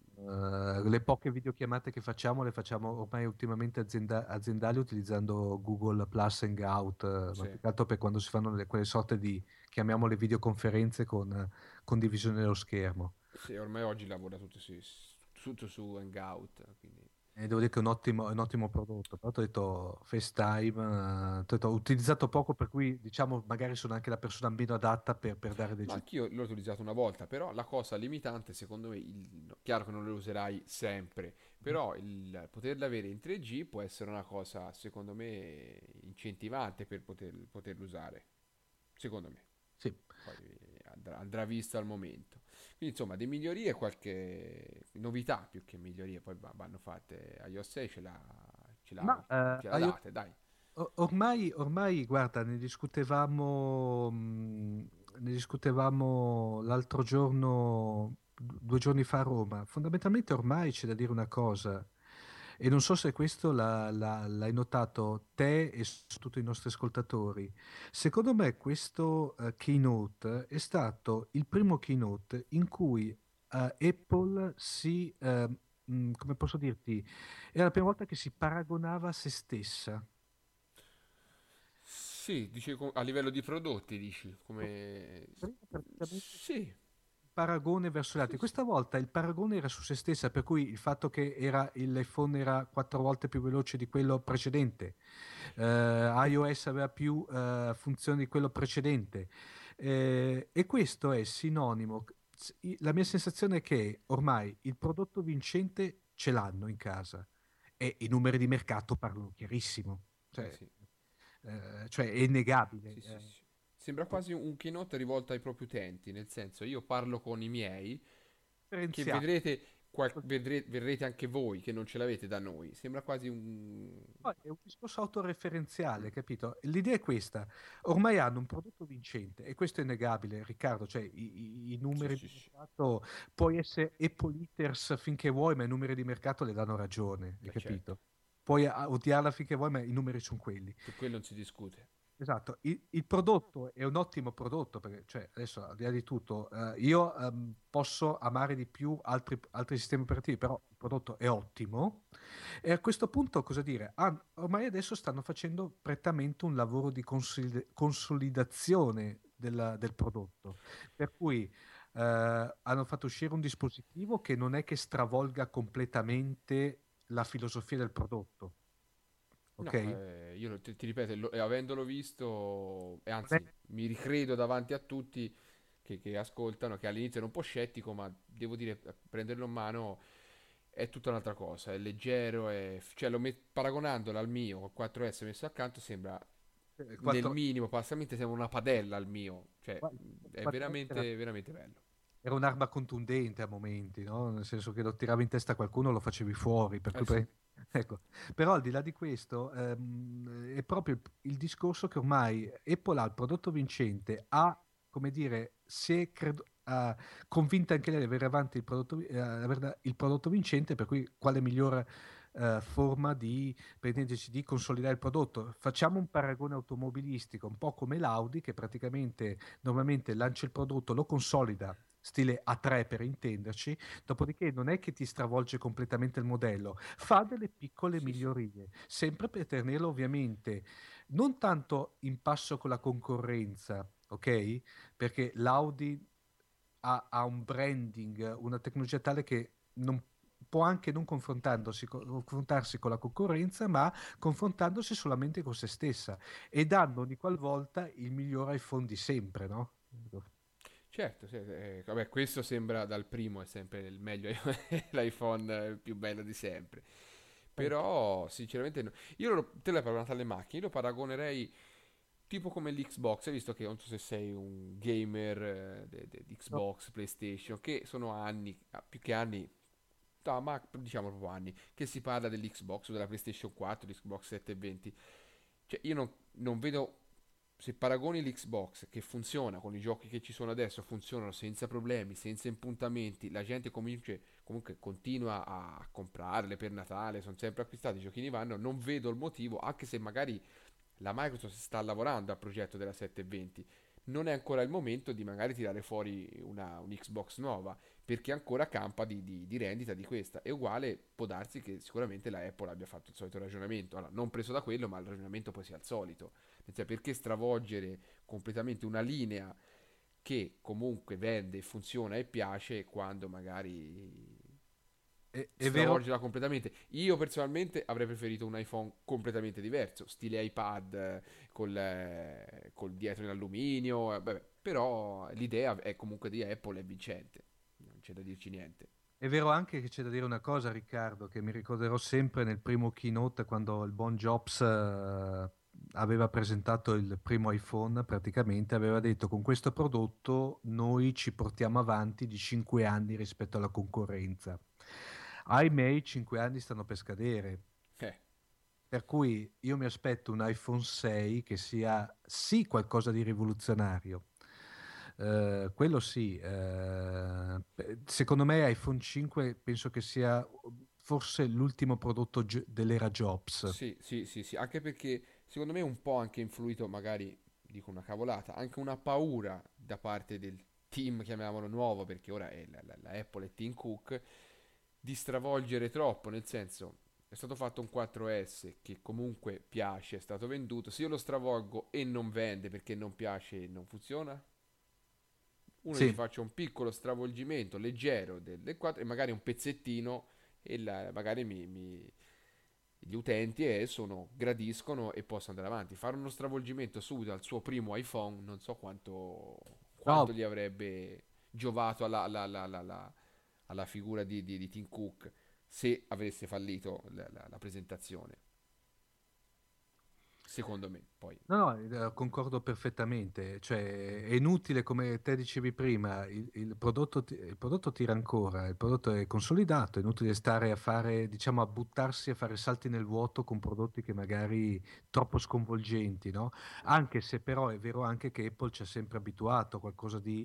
Eh, le poche videochiamate che facciamo le facciamo ormai ultimamente azienda- aziendali utilizzando Google Plus Hangout, eh, ma Sì, più che altro per quando si fanno le- quelle sorte di, chiamiamole videoconferenze con eh, condivisione dello schermo. sì, ormai oggi lavora tutto su, tutto su Hangout, quindi... E devo dire che è un ottimo, è un ottimo prodotto. Però ti ho detto FaceTime, eh, t'ho detto, ho utilizzato poco, per cui diciamo magari sono anche la persona meno adatta per, per dare dei Ma giudizi. anch'io l'ho utilizzato una volta, però la cosa limitante secondo me, il- no, chiaro che non lo userai sempre, però il poterla avere in tre G può essere una cosa secondo me incentivante per poter, poterlo usare, secondo me. Sì. Poi andrà, andrà visto al momento. Quindi insomma, di migliorie, qualche novità più che migliorie, poi va- vanno fatte. iOS sei ce l'ha, ce l'ha, Ma eh, ce l'ha iOS date, dai. o- ormai, ormai, guarda, ne discutevamo, mh, ne discutevamo l'altro giorno, d- due giorni fa a Roma. Fondamentalmente ormai c'è da dire una cosa, e non so se questo la- la- l'hai notato te e soprattutto i nostri ascoltatori. Secondo me questo eh, keynote è stato il primo keynote in cui eh, Apple si, eh, mh, come posso dirti, era la prima volta che si paragonava a se stessa. Sì, dici co- a livello di prodotti, dici, come... Prima praticamente Sì, il paragone verso gli sì, altri. sì. Questa volta il paragone era su se stessa, per cui il fatto che era, l'iPhone era quattro volte più veloce di quello precedente, eh, iOS aveva più eh, funzioni di quello precedente. Eh, e questo è sinonimo. La mia sensazione è che ormai il prodotto vincente ce l'hanno in casa e i numeri di mercato parlano chiarissimo. Eh Cioè, sì, eh, cioè è innegabile. sì, sì, eh. sì. Sembra quasi un keynote rivolto ai propri utenti, nel senso io parlo con i miei, che Differenziato. vedrete, qual- vedre- vedrete anche voi che non ce l'avete da noi. Sembra quasi un... Poi è un discorso autoreferenziale, Mm. capito? L'idea è questa: ormai hanno un prodotto vincente e questo è innegabile, Riccardo, cioè i, i- i Sì, numeri sì, di sì. mercato, puoi essere Apple haters finché vuoi, ma i numeri di mercato le danno ragione, hai Eh, certo, capito? Puoi a- odiarla finché vuoi, ma i numeri sono quelli. su quello non si discute. Esatto, il, il prodotto è un ottimo prodotto, perché cioè, adesso al di là di tutto, eh, io ehm, posso amare di più altri, altri sistemi operativi, però il prodotto è ottimo. E a questo punto, cosa dire? Ah, ormai adesso stanno facendo prettamente un lavoro di consolid- consolidazione della- del prodotto, per cui eh, hanno fatto uscire un dispositivo che non è che stravolga completamente la filosofia del prodotto, No, ok? eh, io lo- ti, ti ripeto, lo- e avendolo visto, e Non è anzi mi ricredo davanti a tutti che, che ascoltano, che all'inizio ero un po' scettico, ma devo dire, a prenderlo in mano è tutta un'altra cosa, è leggero, è, cioè lo met- paragonandolo al mio, col quattro S messo accanto, sembra eh, nel quattro, minimo, passamente sembra una padella al mio, cioè è quattro era veramente, veramente bello. era un'arma contundente a momenti, no? Nel senso che lo tiravi in testa a qualcuno, lo facevi fuori, per Eh cui sì, pre- ecco. Però al di là di questo, ehm, è proprio il, il discorso che ormai Apple ha il prodotto vincente, ha, come dire, si è credo- ha convinta anche lei di avere avanti il prodotto, vi- eh, aver- il prodotto vincente, per cui quale migliore eh, forma di, per intenderci, di consolidare il prodotto. Facciamo un paragone automobilistico, un po' come l'Audi, che praticamente normalmente lancia il prodotto, lo consolida stile A tre per intenderci, dopodiché non è che ti stravolge completamente il modello, fa delle piccole sì, sì, migliorie, sempre per tenerlo ovviamente non tanto in passo con la concorrenza, ok? Perché l'Audi ha, ha un branding, una tecnologia tale che non può anche non confrontandosi, co- confrontarsi con la concorrenza, ma confrontandosi solamente con se stessa e dando ogni qualvolta il miglior iPhone di sempre, no? certo, sì, eh, vabbè, questo sembra dal primo è sempre il meglio, l'iPhone eh, più bello di sempre. Però, sinceramente, no. Io lo- te l'hai paragonato alle macchine, io lo paragonerei tipo come l'Xbox. Hai visto che non so se sei un gamer eh, de- de- di No, Xbox, PlayStation, che sono anni, ah, più che anni, no, ma diciamo proprio anni, che si parla dell'Xbox o della PlayStation quattro, l'Xbox settecentoventi. Cioè, io non, non vedo. Se paragoni l'Xbox che funziona con i giochi che ci sono adesso, funzionano senza problemi, senza impuntamenti, la gente comunque, comunque continua a comprarle per Natale, sono sempre acquistati, i giochini vanno, non vedo il motivo, anche se magari la Microsoft sta lavorando al progetto della settecentoventi, non è ancora il momento di magari tirare fuori una, un Xbox nuova, perché ancora campa di, di- di rendita di questa. E uguale può darsi che sicuramente la Apple abbia fatto il solito ragionamento, allora non preso da quello, ma il ragionamento poi sia il solito. Cioè, perché stravolgere completamente una linea che comunque vende, funziona e piace quando magari È, è vero, stravolgerla completamente. Io personalmente avrei preferito un iPhone completamente diverso, stile iPad eh, col, eh, col dietro in alluminio, eh, vabbè, però l'idea è comunque di Apple è vincente, non c'è da dirci niente. è vero anche che c'è da dire una cosa, Riccardo, che mi ricorderò sempre nel primo keynote quando il buon Jobs eh, aveva presentato il primo iPhone, praticamente aveva detto con questo prodotto noi ci portiamo avanti di cinque anni rispetto alla concorrenza. Ahimè, i cinque anni stanno per scadere. Eh, Per cui io mi aspetto un iPhone sei che sia sì qualcosa di rivoluzionario. Eh, quello sì. Eh, pe- secondo me iPhone cinque penso che sia forse l'ultimo prodotto gio- dell'era Jobs. Sì, sì, sì, sì, anche perché secondo me è un po' anche influito, magari dico una cavolata, anche una paura da parte del team, chiamiamolo nuovo, perché ora è la, la- la Apple e Tim Cook, di stravolgere troppo, nel senso è stato fatto un quattro S che comunque piace, è stato venduto, se io lo stravolgo e non vende perché non piace e non funziona, uno gli Sì, faccio un piccolo stravolgimento leggero del, del quattro e magari un pezzettino e la- magari mi, mi- gli utenti eh, sono, gradiscono e possono andare avanti. Fare uno stravolgimento subito al suo primo iPhone, non so quanto, quanto no, gli avrebbe giovato alla, alla- alla- alla- alla- alla figura di, di- di Tim Cook se avesse fallito la, la- la presentazione, secondo me. Poi, no, no, eh, concordo perfettamente. Cioè, è inutile, come te dicevi prima, il, il prodotto, ti- il prodotto tira ancora, il prodotto è consolidato, è inutile stare a fare, diciamo, a buttarsi a fare salti nel vuoto con prodotti che magari troppo sconvolgenti, no? Anche se però è vero anche che Apple ci ha sempre abituato a qualcosa di,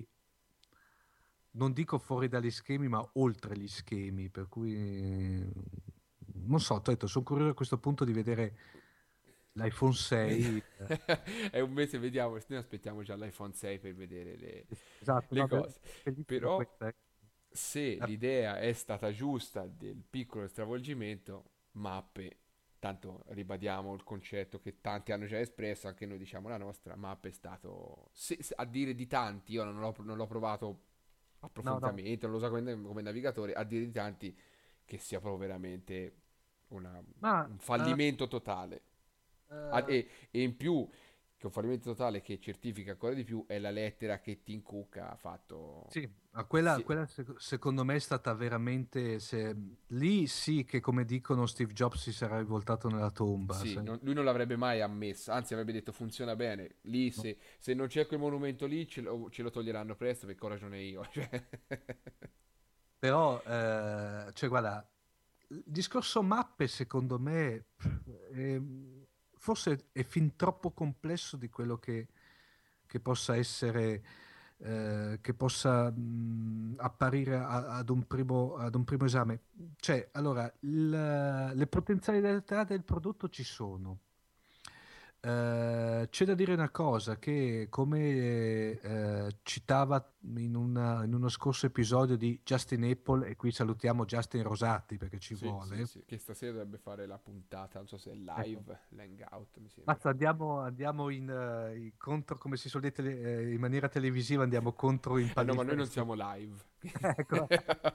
non dico fuori dagli schemi, ma oltre gli schemi, per cui eh, non so, ti ho detto, sono curioso a questo punto di vedere l'iPhone vedi- sei. eh, è un mese, vediamo, noi aspettiamo già l'iPhone sei per vedere le, Esatto, le no, be- cose. bellissima Però questa. eh. se Ah, l'idea è stata giusta del piccolo stravolgimento, mappe, tanto ribadiamo il concetto che tanti hanno già espresso, anche noi diciamo la nostra, mappe è stato, se- se- a dire di tanti, io non l'ho, non l'ho provato no, no, approfonditamente, non lo so come, come navigatore, a dire di tanti che sia proprio veramente una- ma un eh, fallimento totale. Ah, eh, e, e in più, che un fallimento totale che certifica ancora di più, è la lettera che Tim Cook ha fatto. sì, ma quella, Sì, quella sec- secondo me è stata veramente, se- lì sì che come dicono Steve Jobs si sarà rivoltato nella tomba. sì, se- non- lui non l'avrebbe mai ammesso, anzi avrebbe detto funziona bene. Lì no. se, se non c'è quel monumento lì ce lo, ce lo toglieranno presto perché ho ragione io. Cioè. Però, eh, cioè, guarda, il discorso mappe secondo me pff, è- forse è fin troppo complesso di quello che, che possa essere, eh, che possa mh, apparire a- ad un primo, ad un primo esame. Cioè, allora, il- le potenzialità del prodotto ci sono. Eh, c'è da dire una cosa che, come eh, citava in, una- in uno scorso episodio di Justin Apple, e qui salutiamo Justin Rosati perché ci Sì, sì, vuole. sì, che stasera dovrebbe fare la puntata, non so se è Ecco, live, l'hangout, mi sembra. basta, andiamo, andiamo in, eh, in contro, come si suol dire, tele- eh, in maniera televisiva, andiamo contro in Eh no, ma noi non palinsesto. siamo live. Ecco.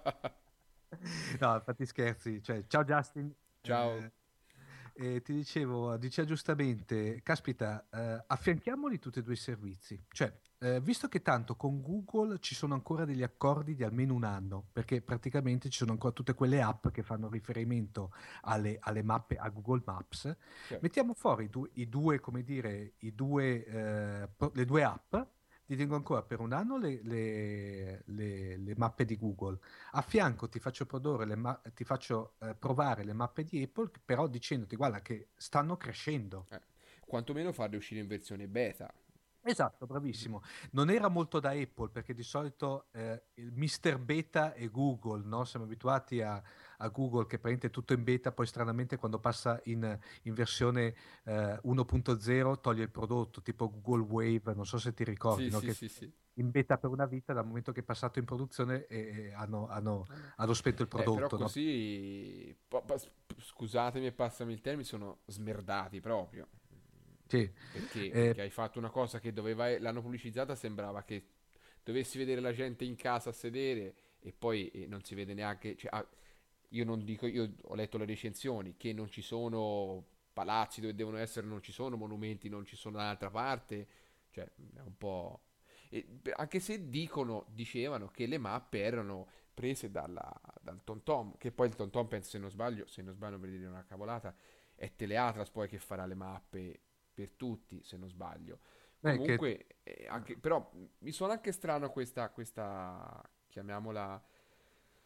No, infatti scherzi. Cioè, ciao Justin. Ciao. Eh, e ti dicevo, diceva giustamente, caspita, eh, affianchiamoli tutti e due i servizi. Cioè, eh, visto che tanto con Google ci sono ancora degli accordi di almeno un anno, perché praticamente ci sono ancora tutte quelle app che fanno riferimento alle, alle mappe, a Google Maps, Certo. mettiamo fuori i due, i due, come dire, i due, eh, pro- le due app. Ti tengo ancora per un anno le le- le- le mappe di Google. A fianco ti faccio produrre le ma- ti faccio eh, provare le mappe di Apple, però dicendoti, guarda, che stanno crescendo. Eh, quantomeno farle uscire in versione beta. Esatto, bravissimo. Non era molto da Apple perché di solito eh, il mister Beta è Google, no? Siamo abituati a, a Google che prende tutto in beta, poi stranamente quando passa in, in versione eh, uno punto zero toglie il prodotto, tipo Google Wave, non so se ti ricordi, Sì, no? sì, Che sì, sì. in beta per una vita, dal momento che è passato in produzione eh, hanno, hanno- Ah, no. hanno spento il Eh, però prodotto, no? così, po- pa- scusatemi e passami il termine, sono smerdati proprio. Sì. Perché? Eh, Perché hai fatto una cosa che doveva, l'hanno pubblicizzata, sembrava che dovessi vedere la gente in casa a sedere e poi eh, non si vede neanche, cioè, ah, io non dico, io ho letto le recensioni, che non ci sono palazzi dove devono essere, non ci sono monumenti, non ci sono da un'altra parte, cioè è un po'. E, beh, anche se dicono, dicevano che le mappe erano prese dalla, dal TomTom, che poi il TomTom, penso se non sbaglio, se non sbaglio per dire una cavolata, è Teleatras poi che farà le mappe per tutti, se non sbaglio. beh, che, Comunque, eh, anche, però mi suona anche strano questa, questa, chiamiamola,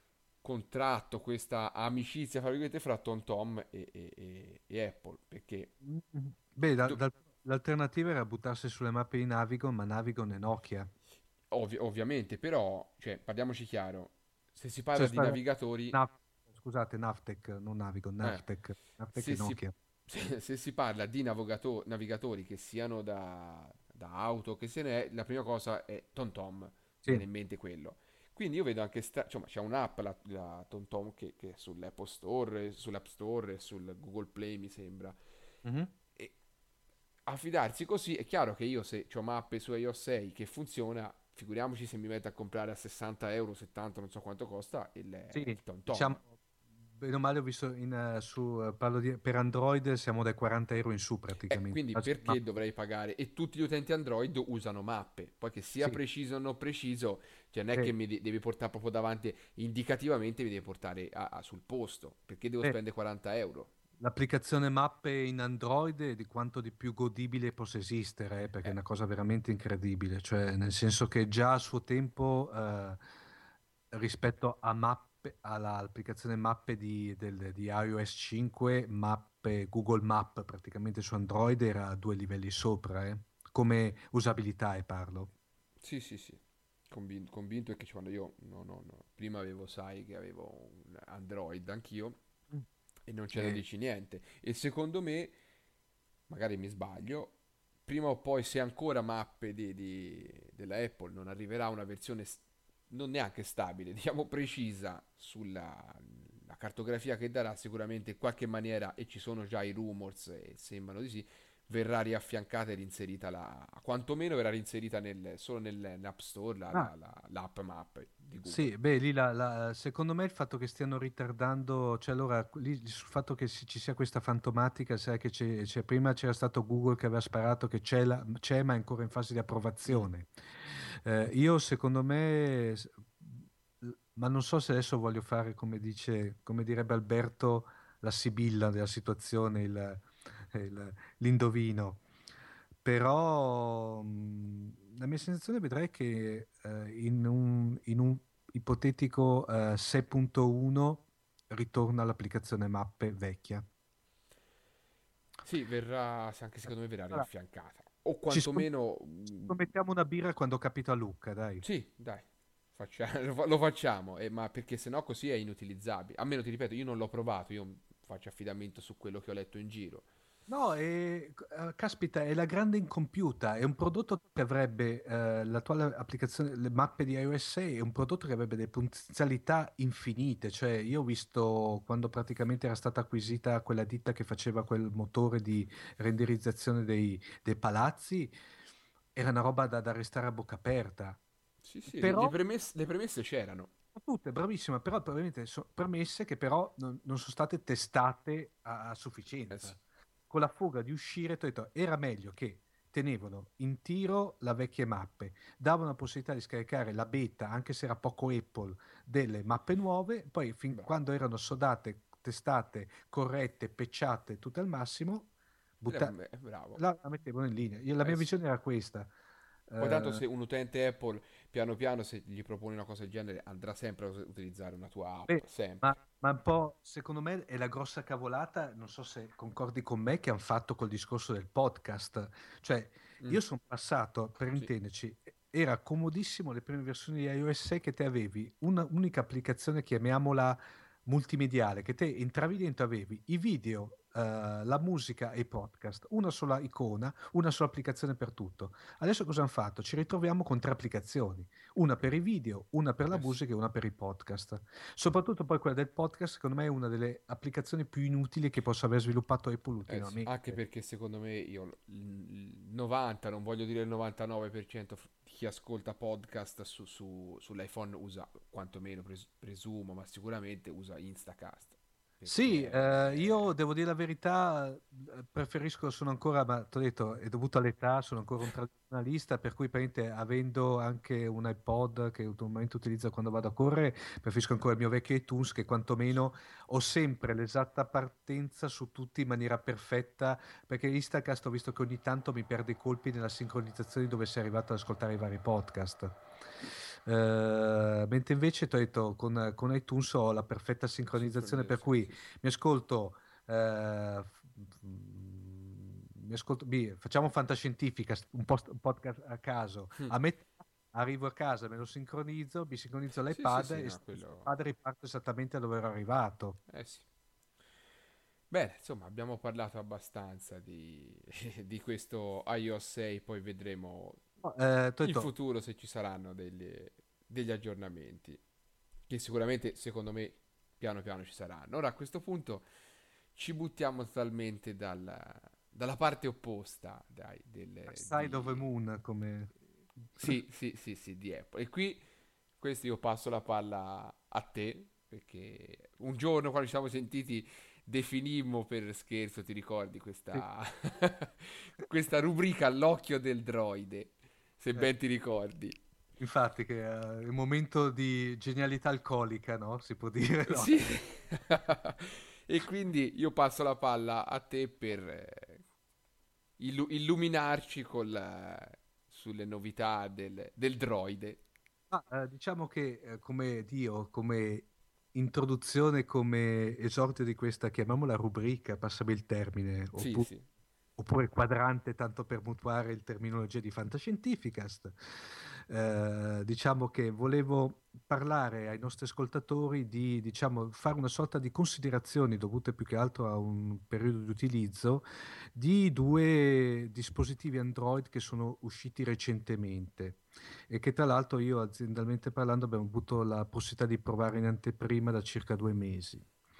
contratto, questa amicizia, fra virgolette, fra TomTom e, e- e- e Apple, perché Mm. Beh, da- do- dal- l'alternativa era buttarsi sulle mappe di Navigon, ma Navigon è Nokia. ovvi- ovviamente, però, cioè, parliamoci chiaro, se si parla Cioè, di sta- navigatori, Nav- scusate, Navtec, non Navigon, eh, Navtec. Navtec se è si, Nokia. se, se si parla di navigato- navigatori che siano da, da auto, che se ne è, la prima cosa è TomTom, mi Sì. viene in mente quello. Quindi io vedo anche, sta, insomma, c'è un'app, la, la TomTom, che, che è sull'Apple Store, sull'App Store e sul Google Play, mi sembra. Mhm. E affidarsi così, è chiaro che io se ho mappe su iOS sei che funziona, figuriamoci se mi metto a comprare a sessanta euro, settanta, non so quanto costa il, Sì, il TomTom. diciamo, bene o male ho visto in, eh, su, eh, parlo di, per Android siamo dai quaranta euro in su Eh, praticamente. quindi Ah, cioè, ma- perché dovrei pagare? E tutti gli utenti Android usano mappe, poi che sia sì, preciso o non preciso, cioè non è che beh, mi de- devi portare proprio davanti, indicativamente mi devi portare a- a- sul posto, perché devo beh, spendere quaranta euro? l'applicazione mappe in Android è di quanto di più godibile possa esistere, eh, perché è Eh, una cosa veramente incredibile, cioè nel senso che già a suo tempo eh, rispetto a mappe, all'applicazione mappe di, del- di iOS cinque, mappe Google Map praticamente su Android era a due livelli sopra, eh, come usabilità e parlo. sì, sì, sì, convin- convinto è che quando io, no, no, no, prima avevo, sai, che avevo un Android anch'io, Mm. e non c'è da Eh, dirci niente. E secondo me, magari mi sbaglio, prima o poi se ancora mappe di, di- della Apple non arriverà una versione s- non neanche stabile, diciamo precisa sulla la cartografia che darà, sicuramente in qualche maniera, e ci sono già i rumors e sembrano di sì, verrà riaffiancata e reinserita la, quantomeno verrà reinserita nel, solo nel, nell'App Store la, ah, la, la- l'app map di Google. sì, beh, lì la- la- secondo me il fatto che stiano ritardando, cioè allora lì sul fatto che si- ci sia questa fantomatica, sai che c'è, c'è- prima c'era stato Google che aveva sparato che c'è, la- c'è, ma è ancora in fase di Mm. approvazione. Eh, io secondo me, s- ma non so se adesso voglio fare come dice, come direbbe Alberto, la sibilla della situazione, il- il- l'indovino. Però mh, la mia sensazione vedrei che eh, in un, in un ipotetico eh, sei punto uno ritorna l'applicazione mappe vecchia. Sì, verrà, anche secondo me verrà Allora, riaffiancata. O ci scom- quantomeno, ci mm, scommettiamo una birra quando capita a Lucca, dai. sì, dai, faccia- lo fa- lo facciamo, eh, ma perché sennò così è inutilizzabile. A meno, ti ripeto, io non l'ho provato, io faccio affidamento su quello che ho letto in giro. No, è, eh, caspita, è la grande incompiuta, è un prodotto che avrebbe, eh, l'attuale applicazione, le mappe di iOS sei è un prodotto che avrebbe delle potenzialità infinite, cioè io ho visto quando praticamente era stata acquisita quella ditta che faceva quel motore di renderizzazione dei, dei palazzi, era una roba da, da restare a bocca aperta, Sì, sì, le, le però premesse, le premesse c'erano. tutte bravissime, però probabilmente sono premesse che però non, non sono state testate a, a Eh sì. sufficienza. Con la fuga di uscire, ti ho detto, era meglio che tenevano in tiro la vecchie mappe, davano la possibilità di scaricare la beta, anche se era poco Apple, delle mappe nuove, poi fin Bravo. quando erano sodate, testate, corrette, pecciate, tutte al massimo, Eh, butta- beh, bravo. la, la mettevano in linea. Io- la Eh mia sì. visione era questa. Poi tanto Eh, se un utente Apple, piano piano, se gli proponi una cosa del genere, andrà sempre a us- utilizzare una tua app, Beh, ma, sempre. ma un po', secondo me, è la grossa cavolata, non so se concordi con me, che hanno fatto col discorso del podcast. Cioè, Mm, io sono passato, per sì, intenderci, era comodissimo le prime versioni di iOS sei che te avevi una unica applicazione, chiamiamola multimediale, che te entravi dentro, avevi i video, eh, la musica e i podcast, una sola icona, una sola applicazione per tutto. Adesso cosa hanno fatto? Ci ritroviamo con tre applicazioni, una per i video, una per la eh sì. musica e una per i podcast. Soprattutto poi quella del podcast, secondo me è una delle applicazioni più inutili che possa aver sviluppato Apple Eh sì, anche ultimamente. perché secondo me io il novanta, non voglio dire il novantanove per cento f- di chi ascolta podcast su, su- sull'iPhone usa, quantomeno pres- presumo, ma sicuramente usa Instacast. Sì, eh, Perché io devo dire la verità, eh, preferisco, sono ancora, ma ti ho detto, è dovuto all'età, sono ancora un tradizionalista, per cui praticamente, avendo anche un iPod che ultimamente utilizzo quando vado a correre, preferisco ancora il mio vecchio iTunes che quantomeno ho sempre l'esatta partenza su tutti in maniera perfetta, perché Instacast ho visto che ogni tanto mi perde i colpi nella sincronizzazione dove sei arrivato ad ascoltare i vari podcast. Eh, mentre invece ti ho detto con, con iTunes ho la perfetta sincronizzazione, per Sincronizzazione, cui sì, sì. mi ascolto, eh, f- mm, mi ascolto, bi- facciamo fantascientifica, un, post- un podcast a caso, Mm. a metà arrivo a casa, me lo sincronizzo, mi sincronizzo Sì, sì, l'iPad sì, e no, s- quello... l'iPad riparto esattamente da dove ero arrivato. Eh sì. Bene, insomma, abbiamo parlato abbastanza di, di questo iOS sei, poi vedremo No, Eh, t'ho in detto, futuro se ci saranno degli, degli aggiornamenti, che sicuramente, secondo me, piano piano ci saranno. Ora, a questo punto, ci buttiamo totalmente dal- dalla parte opposta, dai, del, Side of the di... Moon, come... Sì, sì, sì, sì, di Apple. E qui, questo io passo la palla a te, perché un giorno quando ci siamo sentiti definimmo per scherzo, ti ricordi, Sì. questa, questa rubrica all'occhio del droide, se Eh, ben ti ricordi. infatti, che è il momento di genialità alcolica, no? Si può dire, no? Sì. E quindi io passo la palla a te per eh, illu- illuminarci col, eh, sulle novità del, del droide. Ah, eh, diciamo che eh, come Dio, come introduzione, come esordio di questa, chiamiamola rubrica, passami il termine, Sì, oppu- sì. oppure quadrante, tanto per mutuare il terminologia di Fantascientificast. Eh, diciamo che volevo parlare ai nostri ascoltatori di, diciamo, fare una sorta di considerazioni dovute più che altro a un periodo di utilizzo di due dispositivi Android che sono usciti recentemente e che tra l'altro io aziendalmente parlando abbiamo avuto la possibilità di provare in anteprima da circa due mesi.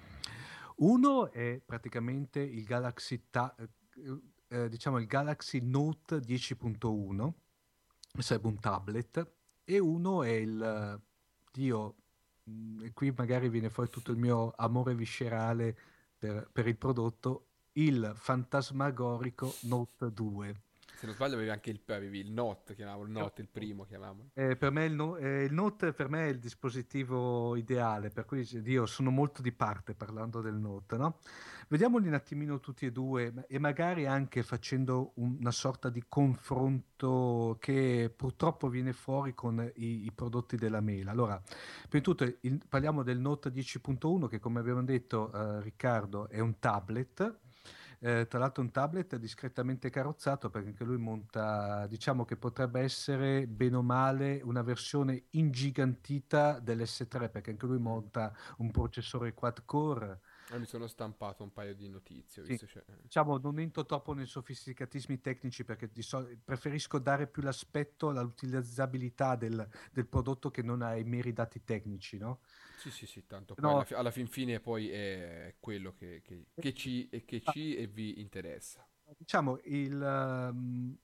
Uno è praticamente il Galaxy, Ta- eh, eh, diciamo il Galaxy Note dieci punto uno, sarebbe un tablet, e uno è il, eh, Dio, mh, e qui magari viene fuori tutto il mio amore viscerale per, per il prodotto, il fantasmagorico Note due. Se non sbaglio avevi anche il, avevi il Note, chiamavano il Note, il primo chiamavano. Eh, per me il, no- eh, il Note per me è il dispositivo ideale, per cui io sono molto di parte parlando del Note, no? Vediamoli un attimino tutti e due ma- e magari anche facendo un- una sorta di confronto che purtroppo viene fuori con i, i prodotti della mela. Allora, prima di tutto il- parliamo del Note dieci punto uno che come abbiamo detto eh, Riccardo è un tablet. Eh, tra l'altro un tablet discretamente carrozzato perché anche lui monta, diciamo che potrebbe essere bene o male una versione ingigantita dell'esse tre perché anche lui Mm. monta un processore quad core. E mi sono stampato un paio di notizie, ho Sì, visto c'è... diciamo non entro troppo nei sofisticatismi tecnici perché di sol- preferisco dare più l'aspetto all'utilizzabilità del, del prodotto che non ai meri dati tecnici, no? Sì, sì, sì, tanto poi alla, No, fi- alla fin fine poi è quello che, che- che ci, e che ci e vi interessa. diciamo, il, ehm,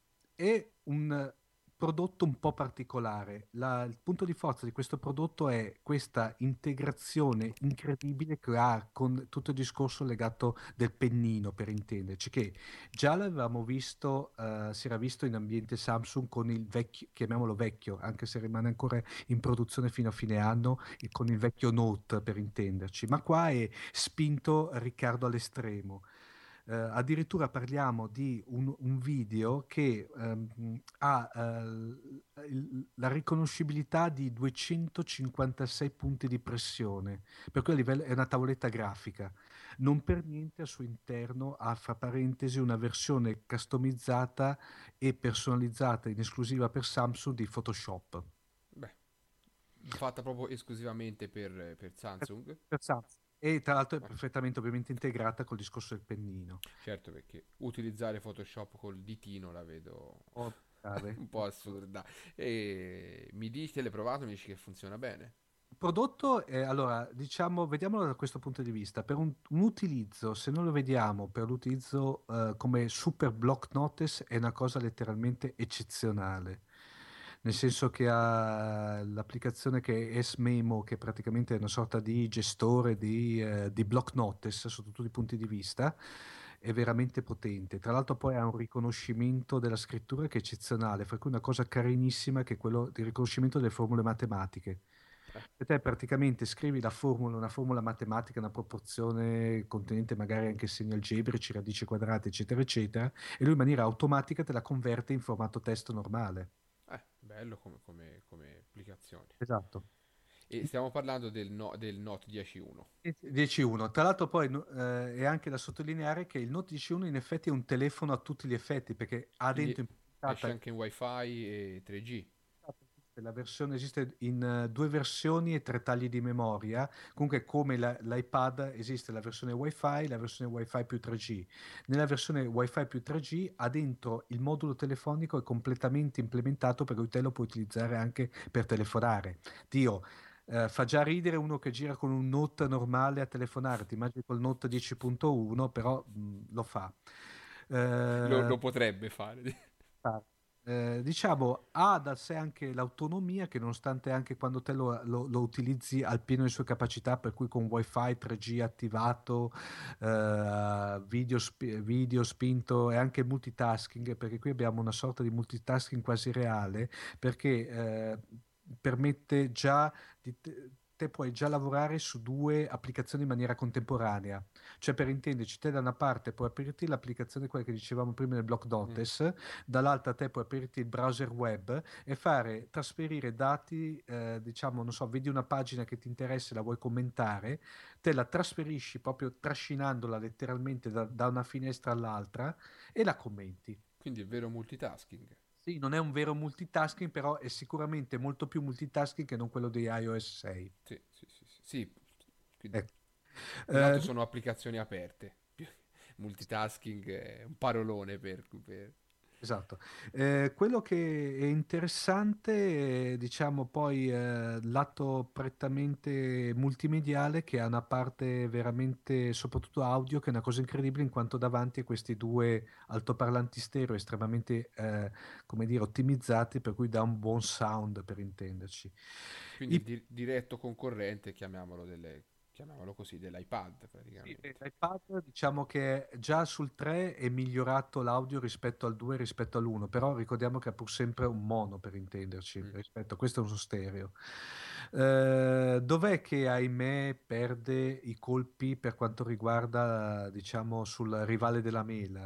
è un prodotto un po' particolare. La- il punto di forza di questo prodotto è questa integrazione incredibile che ha con tutto il discorso legato del pennino, per intenderci, che già l'avevamo visto, eh, si era visto in ambiente Samsung con il vecchio, chiamiamolo vecchio, anche se rimane ancora in produzione fino a fine anno, e con il vecchio Note, per intenderci. Ma qua è spinto Riccardo all'estremo. Eh, addirittura parliamo di un, un video che ehm, ha eh, il- la riconoscibilità di duecentocinquantasei punti di pressione, per cui a livello è una tavoletta grafica. Non per niente al suo interno ha, fra parentesi, una versione customizzata e personalizzata in esclusiva per Samsung di Photoshop. Beh, fatta proprio esclusivamente per, per Per Samsung. per Samsung. E tra l'altro è Eh, perfettamente ovviamente integrata col discorso del pennino. certo, perché utilizzare Photoshop col ditino la vedo Oh, grave. un po' assurda. E mi dici, l'hai provato, mi dici che funziona bene. Il prodotto, è, allora, diciamo, vediamolo da questo punto di vista. Per un, un utilizzo, se noi lo vediamo per l'utilizzo eh, come super block notice, è una cosa letteralmente eccezionale. Nel senso che ha l'applicazione che è S-Memo, che praticamente è una sorta di gestore di, eh, di block notice sotto tutti i punti di vista, è veramente potente. Tra l'altro poi ha un riconoscimento della scrittura che è eccezionale, per cui una cosa carinissima che è quello di riconoscimento delle formule matematiche. Eh, E te praticamente scrivi la formula, una formula matematica, una proporzione contenente magari anche segni algebrici, radici quadrate, eccetera, eccetera, e lui in maniera automatica te la converte in formato testo normale. Eh, bello come, come- come applicazione. Esatto. E stiamo parlando del, no- del Note dieci uno. dieci uno. Tra l'altro poi no- eh, è anche da sottolineare che il Note dieci uno in effetti è un telefono a tutti gli effetti perché ha Quindi dentro esce implementata anche in Wi-Fi e tre G. la versione, esiste in eh, due versioni e tre tagli di memoria. Comunque come la- l'iPad esiste la versione Wi-Fi, la versione Wi-Fi più tre G. Nella versione Wi-Fi più tre G ha dentro il modulo telefonico è completamente implementato per cui te lo puoi utilizzare anche per telefonare. Dio, eh, fa già ridere uno che gira con un Note normale a telefonare, ti immagini col Note dieci punto uno, però mh, lo fa. Lo, Eh, lo potrebbe fare. Ah, eh, diciamo, ha da sé anche l'autonomia che nonostante anche quando te lo, lo- lo utilizzi al pieno le sue capacità, per cui con wifi tre G attivato, eh, video, spi- video spinto e anche multitasking, perché qui abbiamo una sorta di multitasking quasi reale, perché eh, permette già di... te te puoi già lavorare su due applicazioni in maniera contemporanea. Cioè, per intenderci, te da una parte puoi aprirti l'applicazione, quella che dicevamo prima nel block Mm. notice, dall'altra te puoi aprirti il browser web e fare trasferire dati, eh, diciamo, non so, vedi una pagina che ti interessa e la vuoi commentare, te la trasferisci proprio trascinandola letteralmente da, da una finestra all'altra e la commenti. Quindi è vero multitasking. Sì, non è un vero multitasking, però è sicuramente molto più multitasking che non quello di iOS sei. Sì, sì, sì, sì. Sì, quindi Ecco. quell'altro Eh, sono applicazioni aperte. Multitasking è un parolone per, per- Esatto. Eh, quello che è interessante, eh, diciamo poi, eh, lato prettamente multimediale, che ha una parte veramente, soprattutto audio, che è una cosa incredibile in quanto davanti a questi due altoparlanti stereo estremamente, eh, come dire, ottimizzati, per cui dà un buon sound, per intenderci. Quindi il I di- diretto concorrente, chiamiamolo, delle- chiamiamolo così, dell'iPad Sì, eh, praticamente. l'iPad diciamo che già sul tre è migliorato l'audio rispetto al due rispetto all'uno, però ricordiamo che è pur sempre un mono per intenderci, Mm. rispetto a questo è uno stereo. Eh, dov'è che ahimè perde i colpi per quanto riguarda, diciamo, sul rivale della mela?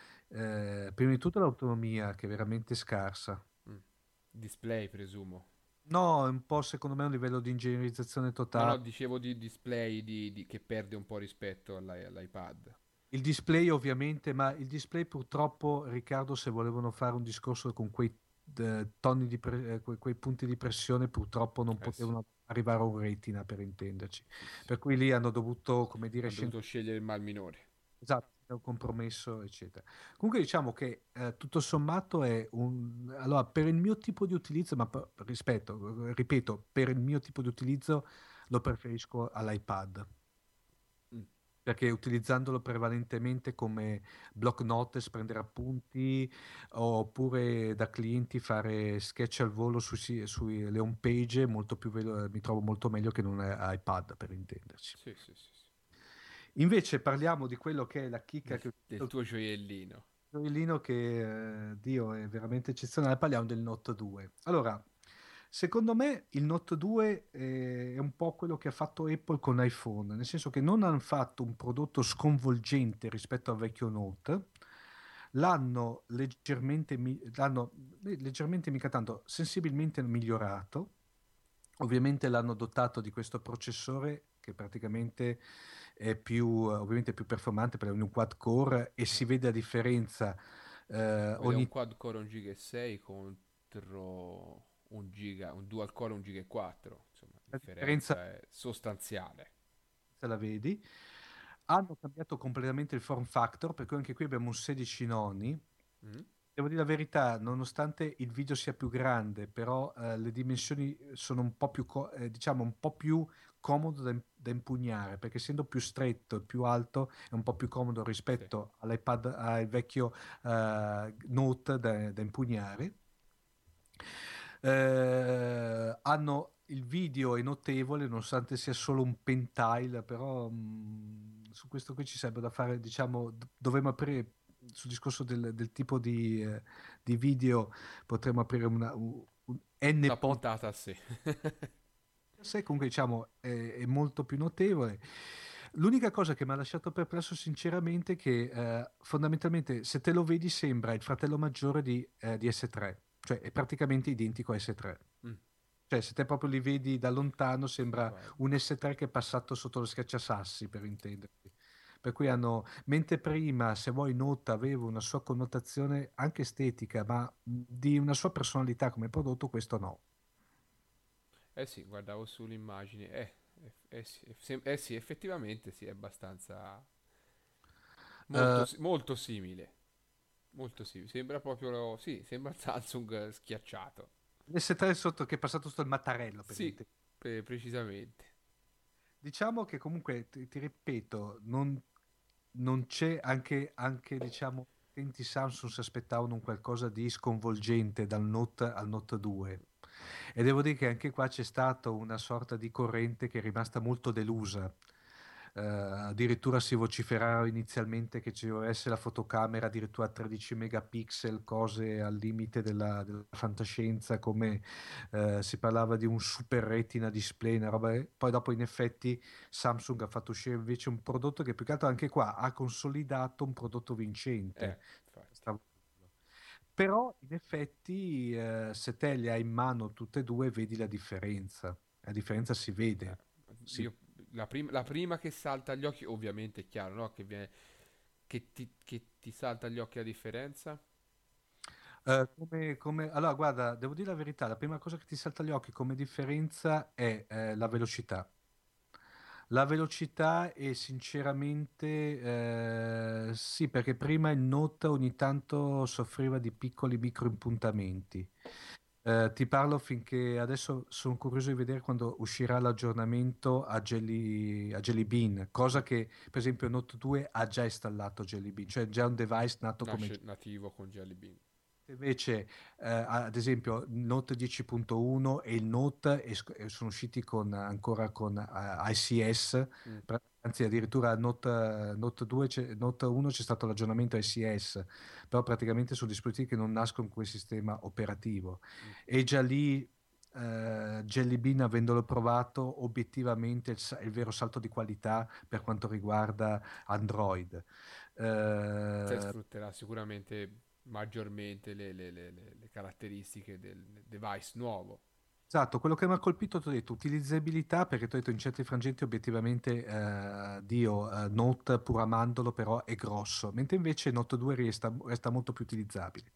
Eh, prima di tutto l'autonomia che è veramente scarsa. Mm. Display, presumo. No, è un po' secondo me un livello di ingegnerizzazione No, no, totale. dicevo di display di- di- che perde un po' rispetto all'i- all'iPad. Il display ovviamente, ma il display purtroppo, Riccardo, se volevano fare un discorso con quei eh, toni di pre- eh, que- quei punti di pressione, purtroppo non Eh sì, potevano arrivare a un retina per intenderci. sì, sì. Per cui lì hanno dovuto, come dire, Hanno dovuto scendere. scegliere il mal minore. Esatto, è un compromesso, eccetera. Comunque diciamo che eh, tutto sommato è un... Allora, per il mio tipo di utilizzo, ma per- rispetto, ripeto, per il mio tipo di utilizzo lo preferisco all'iPad Mm. perché utilizzandolo prevalentemente come block notes, prendere appunti, oppure da clienti fare sketch al volo su, si- sulle home page, molto più velo- mi trovo molto meglio che non è iPad, per intenderci. Sì, sì, sì, sì. Invece parliamo di quello che è la chicca Del, che del tuo gioiellino. gioiellino che, eh, Dio, è veramente eccezionale. Parliamo del Note due. Allora, secondo me il Note due eh, è un po' quello che ha fatto Apple con iPhone, nel senso che non hanno fatto un prodotto sconvolgente rispetto al vecchio Note, l'hanno leggermente, mi- l'hanno eh, leggermente, mica tanto, sensibilmente migliorato. Ovviamente l'hanno dotato di questo processore che praticamente è più, ovviamente più performante per un quad core e si vede la differenza eh, Ed è un ogni quad core un giga e sei contro un giga, un dual core un giga e quattro. Insomma, la la differenza differenza è sostanziale. se la vedi. Hanno cambiato completamente il form factor, per cui anche qui abbiamo un sedici noni. Mm? Devo dire la verità, nonostante il video sia più grande, però eh, le dimensioni sono un po' più, co- eh, diciamo, un po' più comodo da, da impugnare, perché essendo più stretto e più alto è un po' più comodo Sì. rispetto all'iPad, al vecchio eh, Note da, da impugnare. Eh, hanno il video è notevole, nonostante sia solo un pentile, però mh, su questo qui ci sarebbe da fare, diciamo, d- dovremmo aprire sul discorso del, del tipo di, eh, di video, potremmo aprire una, un, un N Una podcast. puntata a sé. Se comunque diciamo è, è molto più notevole. L'unica cosa che mi ha lasciato perplesso sinceramente è che eh, fondamentalmente se te lo vedi sembra il fratello maggiore di, eh, di S tre. cioè è praticamente identico a S tre. Mm, Cioè, se te proprio li vedi da lontano, sembra guarda. un S tre che è passato sotto lo schiacciasassi, per intenderti. Per cui hanno, mentre prima, se vuoi, Note aveva una sua connotazione anche estetica, ma mh, di una sua personalità come prodotto, questo no. Eh sì, guardavo sull'immagine. Eh, eh, eh sì, eh, sem- eh sì, effettivamente sì, è abbastanza... Molto, Eh, si- molto simile. Molto simile. Sembra proprio... Sì, sembra il Samsung schiacciato. L'S tre sotto che è passato sotto il mattarello, per Sì, intenderti. pre- precisamente. Diciamo che comunque, ti, ti ripeto, non, non c'è anche, anche, diciamo, gli utenti Samsung si aspettavano un qualcosa di sconvolgente dal Note al Note due. E devo dire che anche qua c'è stata una sorta di corrente che è rimasta molto delusa. Eh, addirittura si vociferava inizialmente che ci doveva essere la fotocamera addirittura a tredici megapixel, cose al limite della, della fantascienza, come eh, si parlava di un super retina display, una roba. Poi dopo in effetti Samsung ha fatto uscire invece un prodotto che più che altro anche qua ha consolidato un prodotto vincente. Eh, infatti. Stavo- Però in effetti eh, se te le hai in mano tutte e due vedi la differenza. La differenza si Eh, vede. Si- io, la, prim- la prima che salta agli occhi, ovviamente è chiaro, no? Che, viene, che, ti, che ti salta agli occhi la differenza. Eh, come, come- Allora, guarda, devo dire la verità, la prima cosa che ti salta agli occhi come differenza è eh, la velocità. La velocità e sinceramente eh, sì, perché prima il Note ogni tanto soffriva di piccoli microimpuntamenti. Eh, ti parlo finché adesso sono curioso di vedere quando uscirà l'aggiornamento a Jelly, a Jelly Bean, cosa Mm, che per esempio Note due ha già installato Jelly Bean, cioè già un device nato come. nasce nativo con Jelly Bean. Invece, eh, ad esempio, il Note dieci punto uno e il Note es- eh, sono usciti con, ancora con eh, I C S, Mm, pra- anzi addirittura Note, Note due, c'è- Note uno c'è stato l'aggiornamento I C S, però praticamente sono dispositivi che non nascono con quel sistema operativo. mm. E già lì, eh, Jelly Bean, avendolo provato, obiettivamente il, sa- il vero salto di qualità per quanto riguarda Android. Cioè, Eh, sfrutterà sicuramente maggiormente le, le- le- le- le caratteristiche del device nuovo. Esatto, quello che mi ha colpito, ti ho detto, utilizzabilità, perché ti ho detto in certi frangenti obiettivamente, eh, Dio, eh, Note pur amandolo però è grosso, mentre invece Note due resta, resta molto più utilizzabile.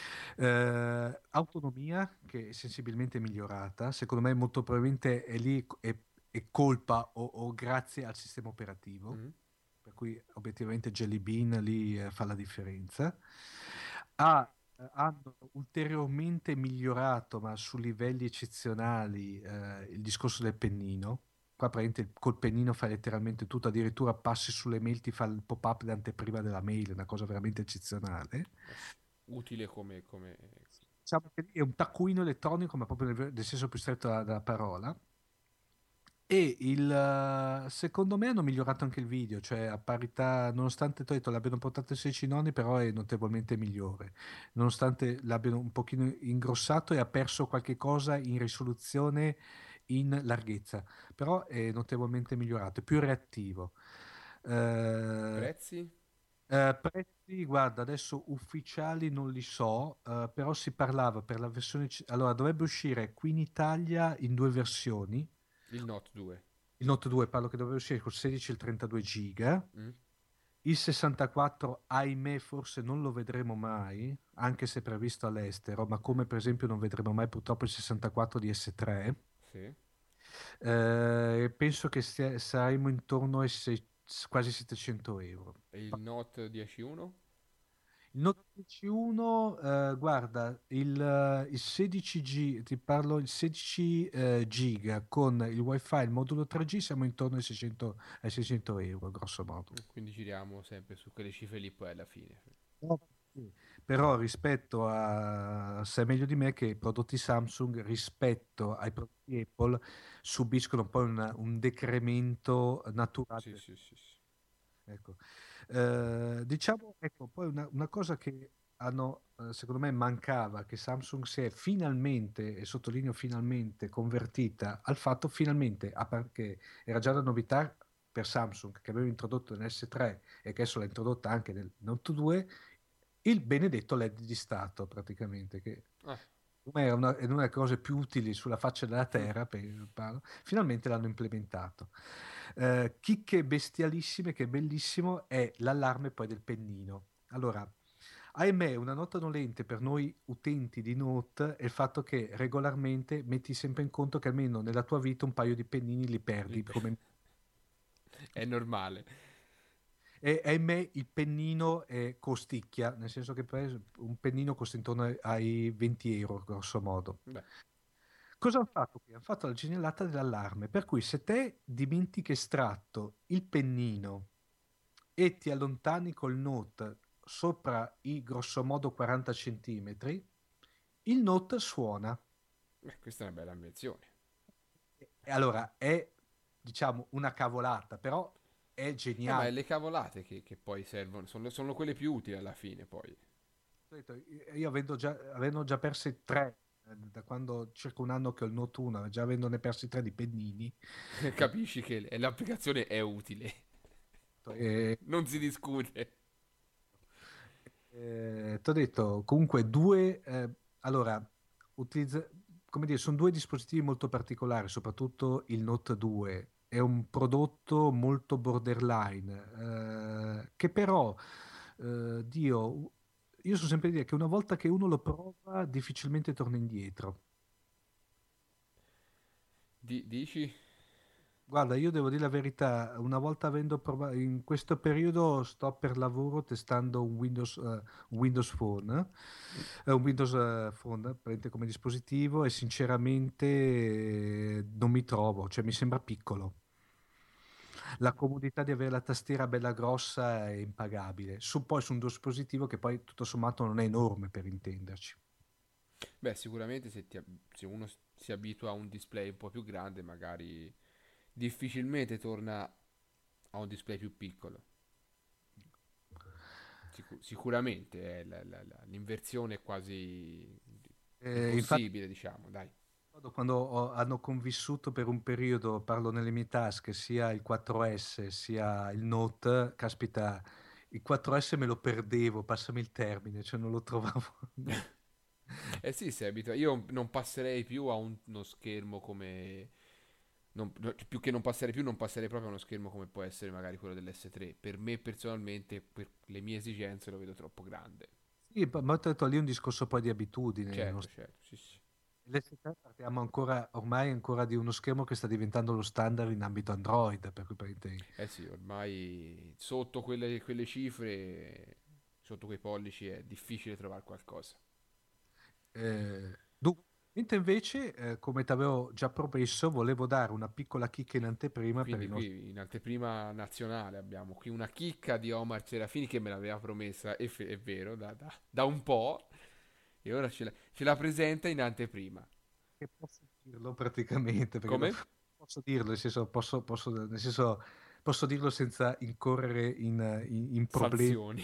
Eh, autonomia, che è sensibilmente migliorata, secondo me molto probabilmente è lì, è, è colpa o, o grazie al sistema operativo, Mm. per cui obiettivamente Jelly Bean lì eh, fa la differenza. Ha eh, hanno ulteriormente migliorato, ma su livelli eccezionali, eh, il discorso del pennino. Qua praticamente col pennino fai letteralmente tutto, addirittura passi sulle mail, ti fa il pop-up d'anteprima della mail, è una cosa veramente eccezionale. Eh sì, utile come, come... Diciamo che è un taccuino elettronico, ma proprio nel, nel senso più stretto della, della parola. E il, eh, secondo me hanno migliorato anche il video, cioè a parità, nonostante t'ho detto, l'abbiano portato ai sedici noni, però è notevolmente migliore, nonostante l'abbiano un pochino ingrossato e ha perso qualche cosa in risoluzione, in larghezza, però è notevolmente migliorato, è più reattivo. Eh, Prezzi? eh, prezzi, guarda, adesso ufficiali non li so, eh, però si parlava per la versione. C- Allora, dovrebbe uscire qui in Italia in due versioni. Il Note due. Il Note due parlo che doveva uscire col sedici e il trentadue giga. Mm? Il sessantaquattro, ahimè, forse non lo vedremo mai, anche se è previsto all'estero, ma come per esempio non vedremo mai purtroppo il sessantaquattro di S tre. Sì. Eh, penso che stia- saremo intorno ai sei- quasi settecento euro. E il Note dieci uno? Il Note dieci uno, eh, guarda, il, eh, il sedici G, ti parlo il sedici eh, giga con il wifi, il modulo tre G, siamo intorno ai seicento, ai seicento euro, grosso modo. Mm, quindi giriamo sempre su quelle cifre lì poi alla fine. No, sì. Però rispetto a, sai meglio di me che i prodotti Samsung rispetto ai prodotti Apple subiscono poi un, un decremento Sì, naturale. sì, sì, sì. Ecco. Eh, diciamo, ecco, poi una, una cosa che hanno, eh, secondo me mancava, che Samsung si è finalmente, e sottolineo finalmente, convertita al fatto finalmente, a par- che era già la novità per Samsung, che aveva introdotto nell'S tre e che adesso l'ha introdotta anche nel Note due, il benedetto L E D di Stato praticamente, che Ah. Secondo me è una, è una delle cose più utili sulla faccia della terra, per- parlo. Finalmente l'hanno implementato. Eh, chicche bestialissime, che è bellissimo, è l'allarme poi del pennino. Allora, ahimè, una nota dolente per noi utenti di Note è il fatto che regolarmente metti sempre in conto che almeno nella tua vita un paio di pennini li perdi, Lib- come È normale. e ahimè il pennino eh, costicchia, nel senso che per- un pennino costa intorno ai venti euro, grosso modo. Beh, Cosa hanno fatto qui? Hanno fatto la genialata dell'allarme, per cui se te dimentichi estratto il pennino e ti allontani col note sopra i grossomodo quaranta centimetri, il note suona. beh, questa è una bella invenzione. E allora è, diciamo, una cavolata, però è Eh, ma è geniale. le cavolate che, che poi servono, sono, sono quelle più utili alla fine, poi. Ho detto, io avendo già, avendo già persi tre, eh, da quando circa un anno che ho il Note uno, già avendone persi tre di pennini, eh, Capisci che l'applicazione è utile. eh, Non si discute. eh, ti ho detto comunque due, eh, allora, utilizza, come dire, sono due dispositivi molto particolari, soprattutto il Note due. È un prodotto molto borderline, eh, che però, eh, Dio, io sono sempre di dire che una volta che uno lo prova, difficilmente torna indietro. Di- dici? Guarda, io devo dire la verità, una volta avendo provato, in questo periodo sto per lavoro testando un Windows, eh, un Windows Phone, eh, un Windows eh, Phone, praticamente come dispositivo e sinceramente eh, non mi trovo, cioè mi sembra piccolo. La comodità di avere la tastiera bella grossa è impagabile, su, poi su un dispositivo che poi tutto sommato non è enorme per intenderci. Beh, sicuramente se, ti ab- se uno s- si abitua a un display un po' più grande, magari difficilmente torna a un display più piccolo. Sicu- sicuramente eh, la- la- la- l'inversione è quasi Eh, infatti impossibile, diciamo, dai. ricordo quando ho- hanno convissuto per un periodo, parlo nelle mie tasche, sia il quattro S sia il Note, caspita, il quattro S me lo perdevo, passami il termine, cioè non lo trovavo. Eh sì, sei abituato. Io non passerei più a un- uno schermo come... non- no, più che non passerei più, non passerei proprio a uno schermo come può essere magari quello dell'S tre. Per me personalmente, per le mie esigenze, lo vedo troppo grande. Sì, ma ho detto lì è un discorso poi di abitudine. non Certo, so. certo, sì, sì. L'S tre parliamo ancora, ormai ancora di uno schermo che sta diventando lo standard in ambito Android, per cui per intendere. Eh sì, ormai sotto quelle, quelle cifre, sotto quei pollici è difficile trovare qualcosa. Eh, dunque, mentre invece, eh, come ti avevo già promesso, volevo dare una piccola chicca in anteprima per i Quindi nostri. qui in anteprima nazionale abbiamo qui una chicca di Omar Serafini che me l'aveva promessa, e fe- è vero, da, da- da un po', e ora ce la, ce la presenta in anteprima. Che posso dirlo praticamente, perché non Come? posso dirlo, nel senso, posso, posso- nel senso, posso dirlo senza incorrere in, in- in problemi, Sanzioni.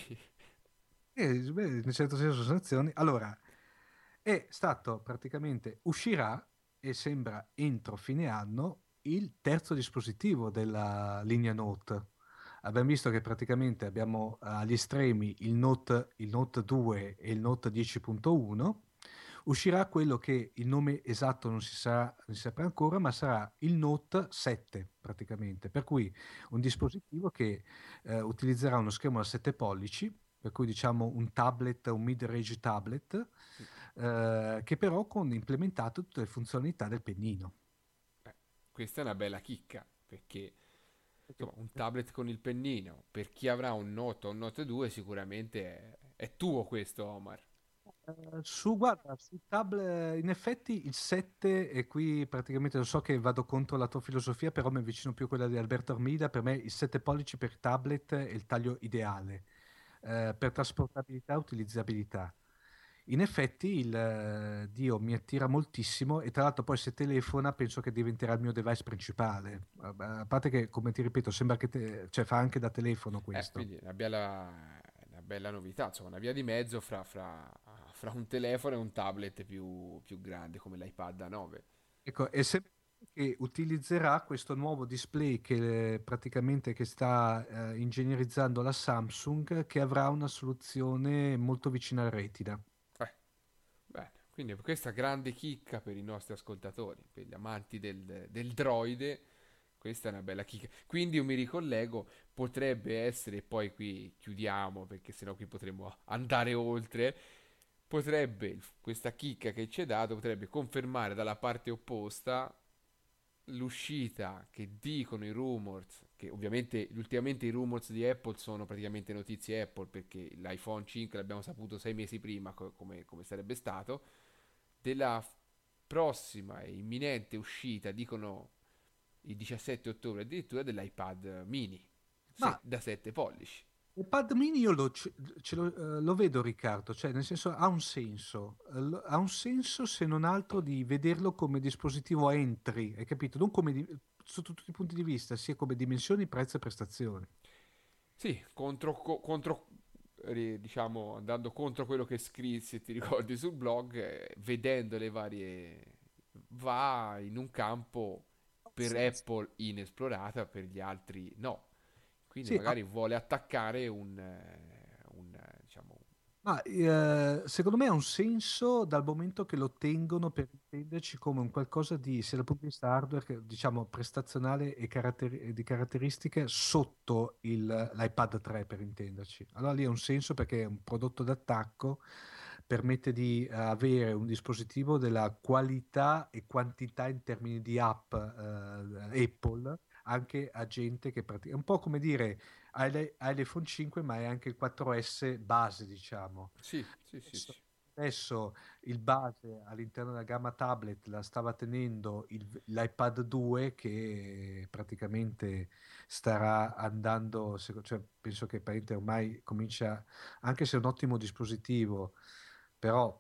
eh, beh, in un certo senso sanzioni. Allora, è stato praticamente, uscirà e sembra entro fine anno il terzo dispositivo della linea Note. Abbiamo visto che praticamente abbiamo eh, agli estremi il Note, il Note due e il Note dieci punto uno. Uscirà quello che il nome esatto non si sa, non si saprà ancora, ma sarà il Note sette praticamente. Per cui un dispositivo che eh, utilizzerà uno schermo da sette pollici, per cui diciamo un tablet, un mid-range tablet, eh, che però con implementato tutte le funzionalità del pennino. Eh, questa è una bella chicca, perché insomma un tablet con il pennino, per chi avrà un Note o un Note due sicuramente è, è tuo questo, Omar. Eh, su, guarda, su tablet, in effetti il sette, e qui praticamente lo so che vado contro la tua filosofia, però mi avvicino più a quella di Alberto Armida, per me il sette pollici per tablet è il taglio ideale, eh, per trasportabilità e utilizzabilità. In effetti il eh, Dio mi attira moltissimo e tra l'altro poi se telefona penso che diventerà il mio device principale. A a parte che, come ti ripeto, sembra che te- cioè, fa anche da telefono Eh, questo. quindi è una bella, una bella novità, insomma, una via di mezzo fra, fra- fra un telefono e un tablet più, più grande come l'iPad A nove. Ecco, e sembra che utilizzerà questo nuovo display che eh, praticamente che sta eh, ingegnerizzando la Samsung, che avrà una soluzione molto vicina al Retina. Eh, bene. Quindi questa grande chicca per i nostri ascoltatori, per gli amanti del, del droide, questa è una bella chicca. Quindi io mi ricollego, potrebbe essere, poi qui chiudiamo perché sennò qui potremmo andare oltre, potrebbe, il- questa chicca che ci è dato, potrebbe confermare dalla parte opposta l'uscita che dicono i rumors, che ovviamente ultimamente i rumors di Apple sono praticamente notizie Apple perché l'iPhone cinque l'abbiamo saputo sei mesi prima co- come, come sarebbe stato, della f- prossima e imminente uscita, dicono il diciassette ottobre addirittura, dell'iPad mini se- Ma da sette pollici. il pad mini io lo, ce- ce lo, eh, lo vedo, Riccardo, cioè nel senso ha un senso. Eh, lo- ha un senso se non altro di vederlo come dispositivo entry, hai capito? Non come di- sotto tutti i punti di vista, sia come dimensioni, prezzo e prestazioni. Sì, contro, co- contro ri- diciamo, andando contro quello che scrissi, se ti ricordi sul blog, eh, vedendo le varie, va in un campo per Sì, Apple inesplorata, per gli altri no. Quindi sì, magari vuole attaccare un, eh, un, eh, diciamo, ma eh, secondo me ha un senso dal momento che lo tengono per intenderci come un qualcosa di, sia dal punto di vista hardware, che, diciamo, prestazionale e, caratteri- e di caratteristiche sotto il- l'iPad tre per intenderci. Allora lì ha un senso perché è un prodotto d'attacco, permette di eh, avere un dispositivo della qualità e quantità in termini di app eh, Apple anche a gente che pratica, è un po' come dire hai le- hai l'iPhone cinque, ma hai anche il quattro esse base, diciamo. sì, sì, sì, Adesso, sì. adesso il base all'interno della gamma tablet la stava tenendo il- l'iPad due che praticamente starà andando, seco- cioè, penso che praticamente ormai comincia, anche se è un ottimo dispositivo, però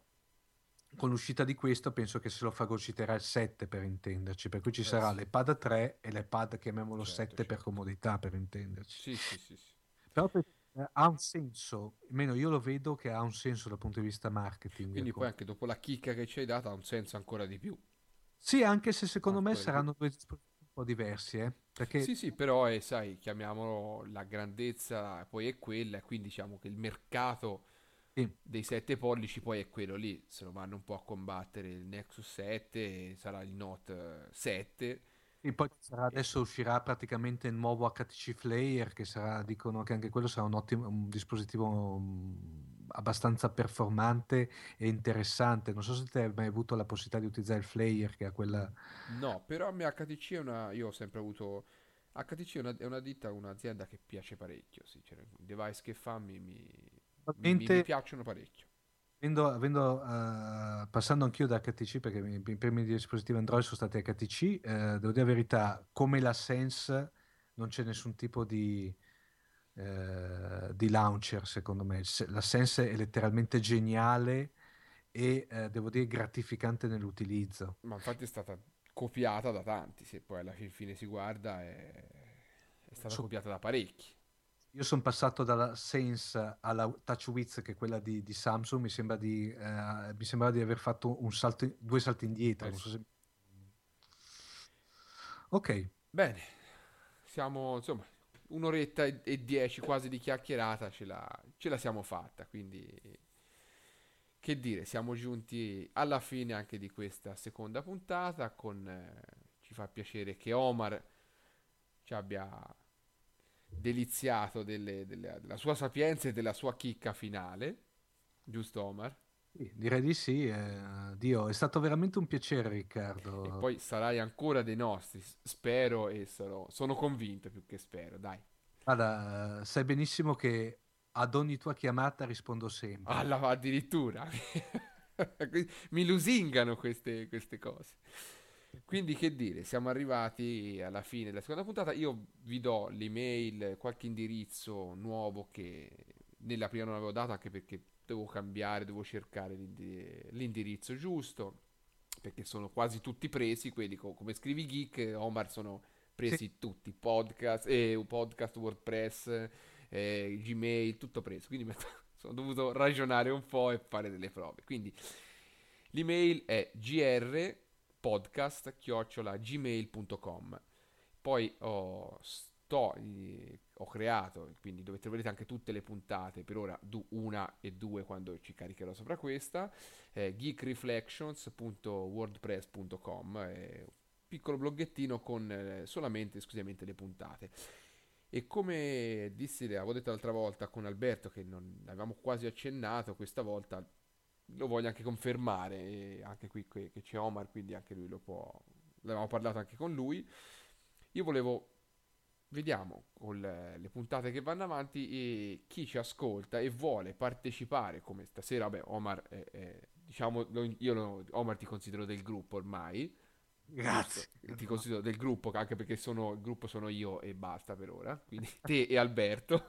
con l'uscita di questo penso che se lo fagociterà il sette per intenderci, per cui ci Eh sarà sì, l'iPad tre e l'iPad chiamiamolo certo, sette per certo. comodità per intenderci. Sì, sì, sì, sì. Però per- eh, ha un senso, almeno io lo vedo che ha un senso dal punto di vista marketing. Quindi poi Ecco. anche dopo la chicca che ci hai dato ha un senso ancora di più. Sì, anche se secondo me Ancora di più. saranno due dispositivi un po' diversi, eh, perché Sì, sì, però è, sai, chiamiamolo la grandezza, poi è quella, e quindi diciamo che il mercato sì, dei sette pollici poi è quello lì, se lo vanno un po' a combattere il Nexus sette, sarà il Note sette. e poi ci sarà, E- adesso uscirà praticamente il nuovo H T C Flyer, che sarà, dicono che anche quello sarà un ottimo un dispositivo mm, abbastanza performante e interessante. Non so se te hai mai avuto la possibilità di utilizzare il Flyer, che ha quella... No, però a me H T C è una, io ho sempre avuto, H T C è una, è una ditta, un'azienda che piace parecchio, sì, cioè, i device che fa mi, mi, mi, mi- mi Probabilmente piacciono parecchio. Avendo, avendo, eh, passando anch'io da H T C, perché i, i primi dispositivi Android sono stati H T C, eh, devo dire la verità, come la Sense non c'è nessun tipo di, eh, di launcher, secondo me. Se- La Sense è letteralmente geniale e eh, devo dire gratificante nell'utilizzo. Ma infatti è stata copiata da tanti, se poi alla fin fine si guarda, è, è stata So- copiata da parecchi. io sono passato dalla Sense alla TouchWiz, che è quella di, di Samsung, mi sembra di, eh, mi sembrava di aver fatto un salto, due salti indietro. Eh Non so sì. se... Ok. Bene, siamo insomma un'oretta e e dieci quasi di chiacchierata, ce la, ce la siamo fatta, quindi che dire, siamo giunti alla fine anche di questa seconda puntata con, eh, ci fa piacere che Omar ci abbia deliziato delle- delle- della sua sapienza e della sua chicca finale, giusto Omar? Sì, direi di sì. eh, Dio, è stato veramente un piacere, E Riccardo. poi sarai ancora dei nostri, s- spero e sarò, sono convinto più che spero, dai. Guarda, sai benissimo che ad ogni tua chiamata rispondo sempre. Alla, addirittura. Mi lusingano queste, queste cose. Quindi che dire, siamo arrivati alla fine della seconda puntata. Io vi do l'email, qualche indirizzo nuovo che nella prima non avevo dato anche perché devo cambiare, devo cercare l'indi- l'indirizzo giusto, perché sono quasi tutti presi, quelli co- come scrivi geek, Omar sono Sì, presi tutti, podcast, eh, podcast WordPress, eh, Gmail, tutto preso. Quindi mi sono dovuto ragionare un po' e fare delle prove. Quindi l'email è grpodcast chiocciola gmail punto com. Poi ho to, eh, ho creato, quindi dove troverete anche tutte le puntate, per ora du- una e due quando ci caricherò sopra questa, eh, geek reflections punto wordpress punto com, è un piccolo bloggettino con eh, solamente esclusivamente le puntate. E come dissi, avevo detto l'altra volta con Alberto che non avevamo quasi accennato, questa volta lo voglio anche confermare, e anche qui che che c'è Omar, quindi anche lui lo può, l'avevamo parlato anche con lui. Io volevo, vediamo con le, le puntate che vanno avanti e chi ci ascolta e vuole partecipare, come stasera, vabbè, Omar, è, è- diciamo, lo- io lo- Omar ti considero del gruppo ormai, giusto? Grazie. Ti No. considero del gruppo, anche perché sono, il gruppo sono io e basta per ora, quindi te e Alberto.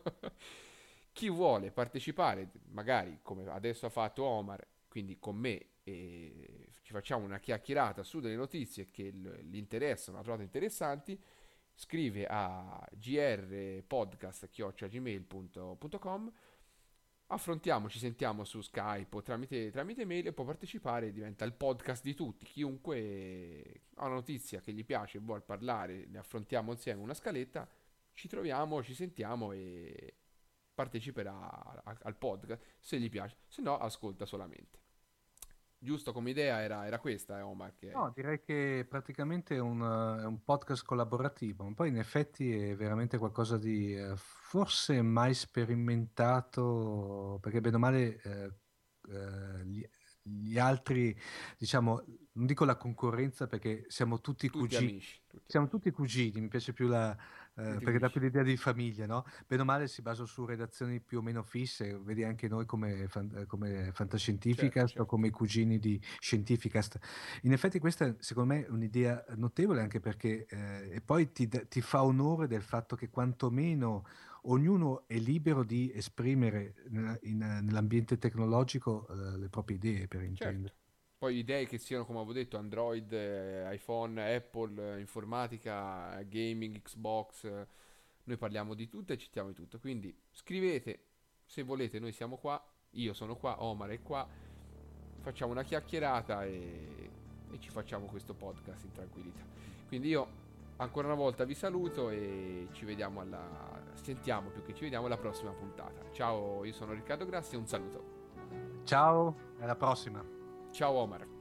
Chi vuole partecipare, magari come adesso ha fatto Omar, quindi con me, e ci facciamo una chiacchierata su delle notizie che l- gli interessano, ha trovato interessanti, scrive a grpodcast chiocciola gmail punto com, affrontiamo, ci sentiamo su Skype o tramite, tramite mail e può partecipare, diventa il podcast di tutti. Chiunque ha una notizia che gli piace e vuole parlare, ne affrontiamo insieme una scaletta, ci troviamo, ci sentiamo e parteciperà a- al podcast se gli piace, se no ascolta solamente. Giusto come idea era, era questa, eh, Omar, che No, direi che praticamente è un, eh, è un podcast collaborativo, ma poi in effetti è veramente qualcosa di eh, forse mai sperimentato, perché bene o male eh, eh, gli, gli altri, diciamo, non dico la concorrenza perché siamo tutti tutti cugini, amici, tutti siamo amici, tutti cugini, mi piace più la, eh, tutti perché dà più amici. l'idea di famiglia, no? Bene o male si basa su redazioni più o meno fisse, vedi anche noi come, fan- eh, come Certo, Fantascientificast o certo. come i cugini di Scientificast. In effetti questa secondo me è un'idea notevole anche perché eh, e poi ti, dà- ti fa onore del fatto che quantomeno ognuno è libero di esprimere nella- in- nell'ambiente tecnologico eh, le proprie idee, per Certo. intendere. Poi idee che siano, come avevo detto, Android, eh, iPhone, Apple, eh, informatica, eh, gaming, Xbox, eh, noi parliamo di tutto e citiamo di tutto. Quindi scrivete, se volete, noi siamo qua, io sono qua, Omar è qua, facciamo una chiacchierata e, e ci facciamo questo podcast in tranquillità. Quindi io ancora una volta vi saluto e ci vediamo alla... sentiamo più che ci vediamo alla prossima puntata. Ciao, io sono Riccardo Grassi e un saluto. Ciao, alla prossima. Ciao Omar.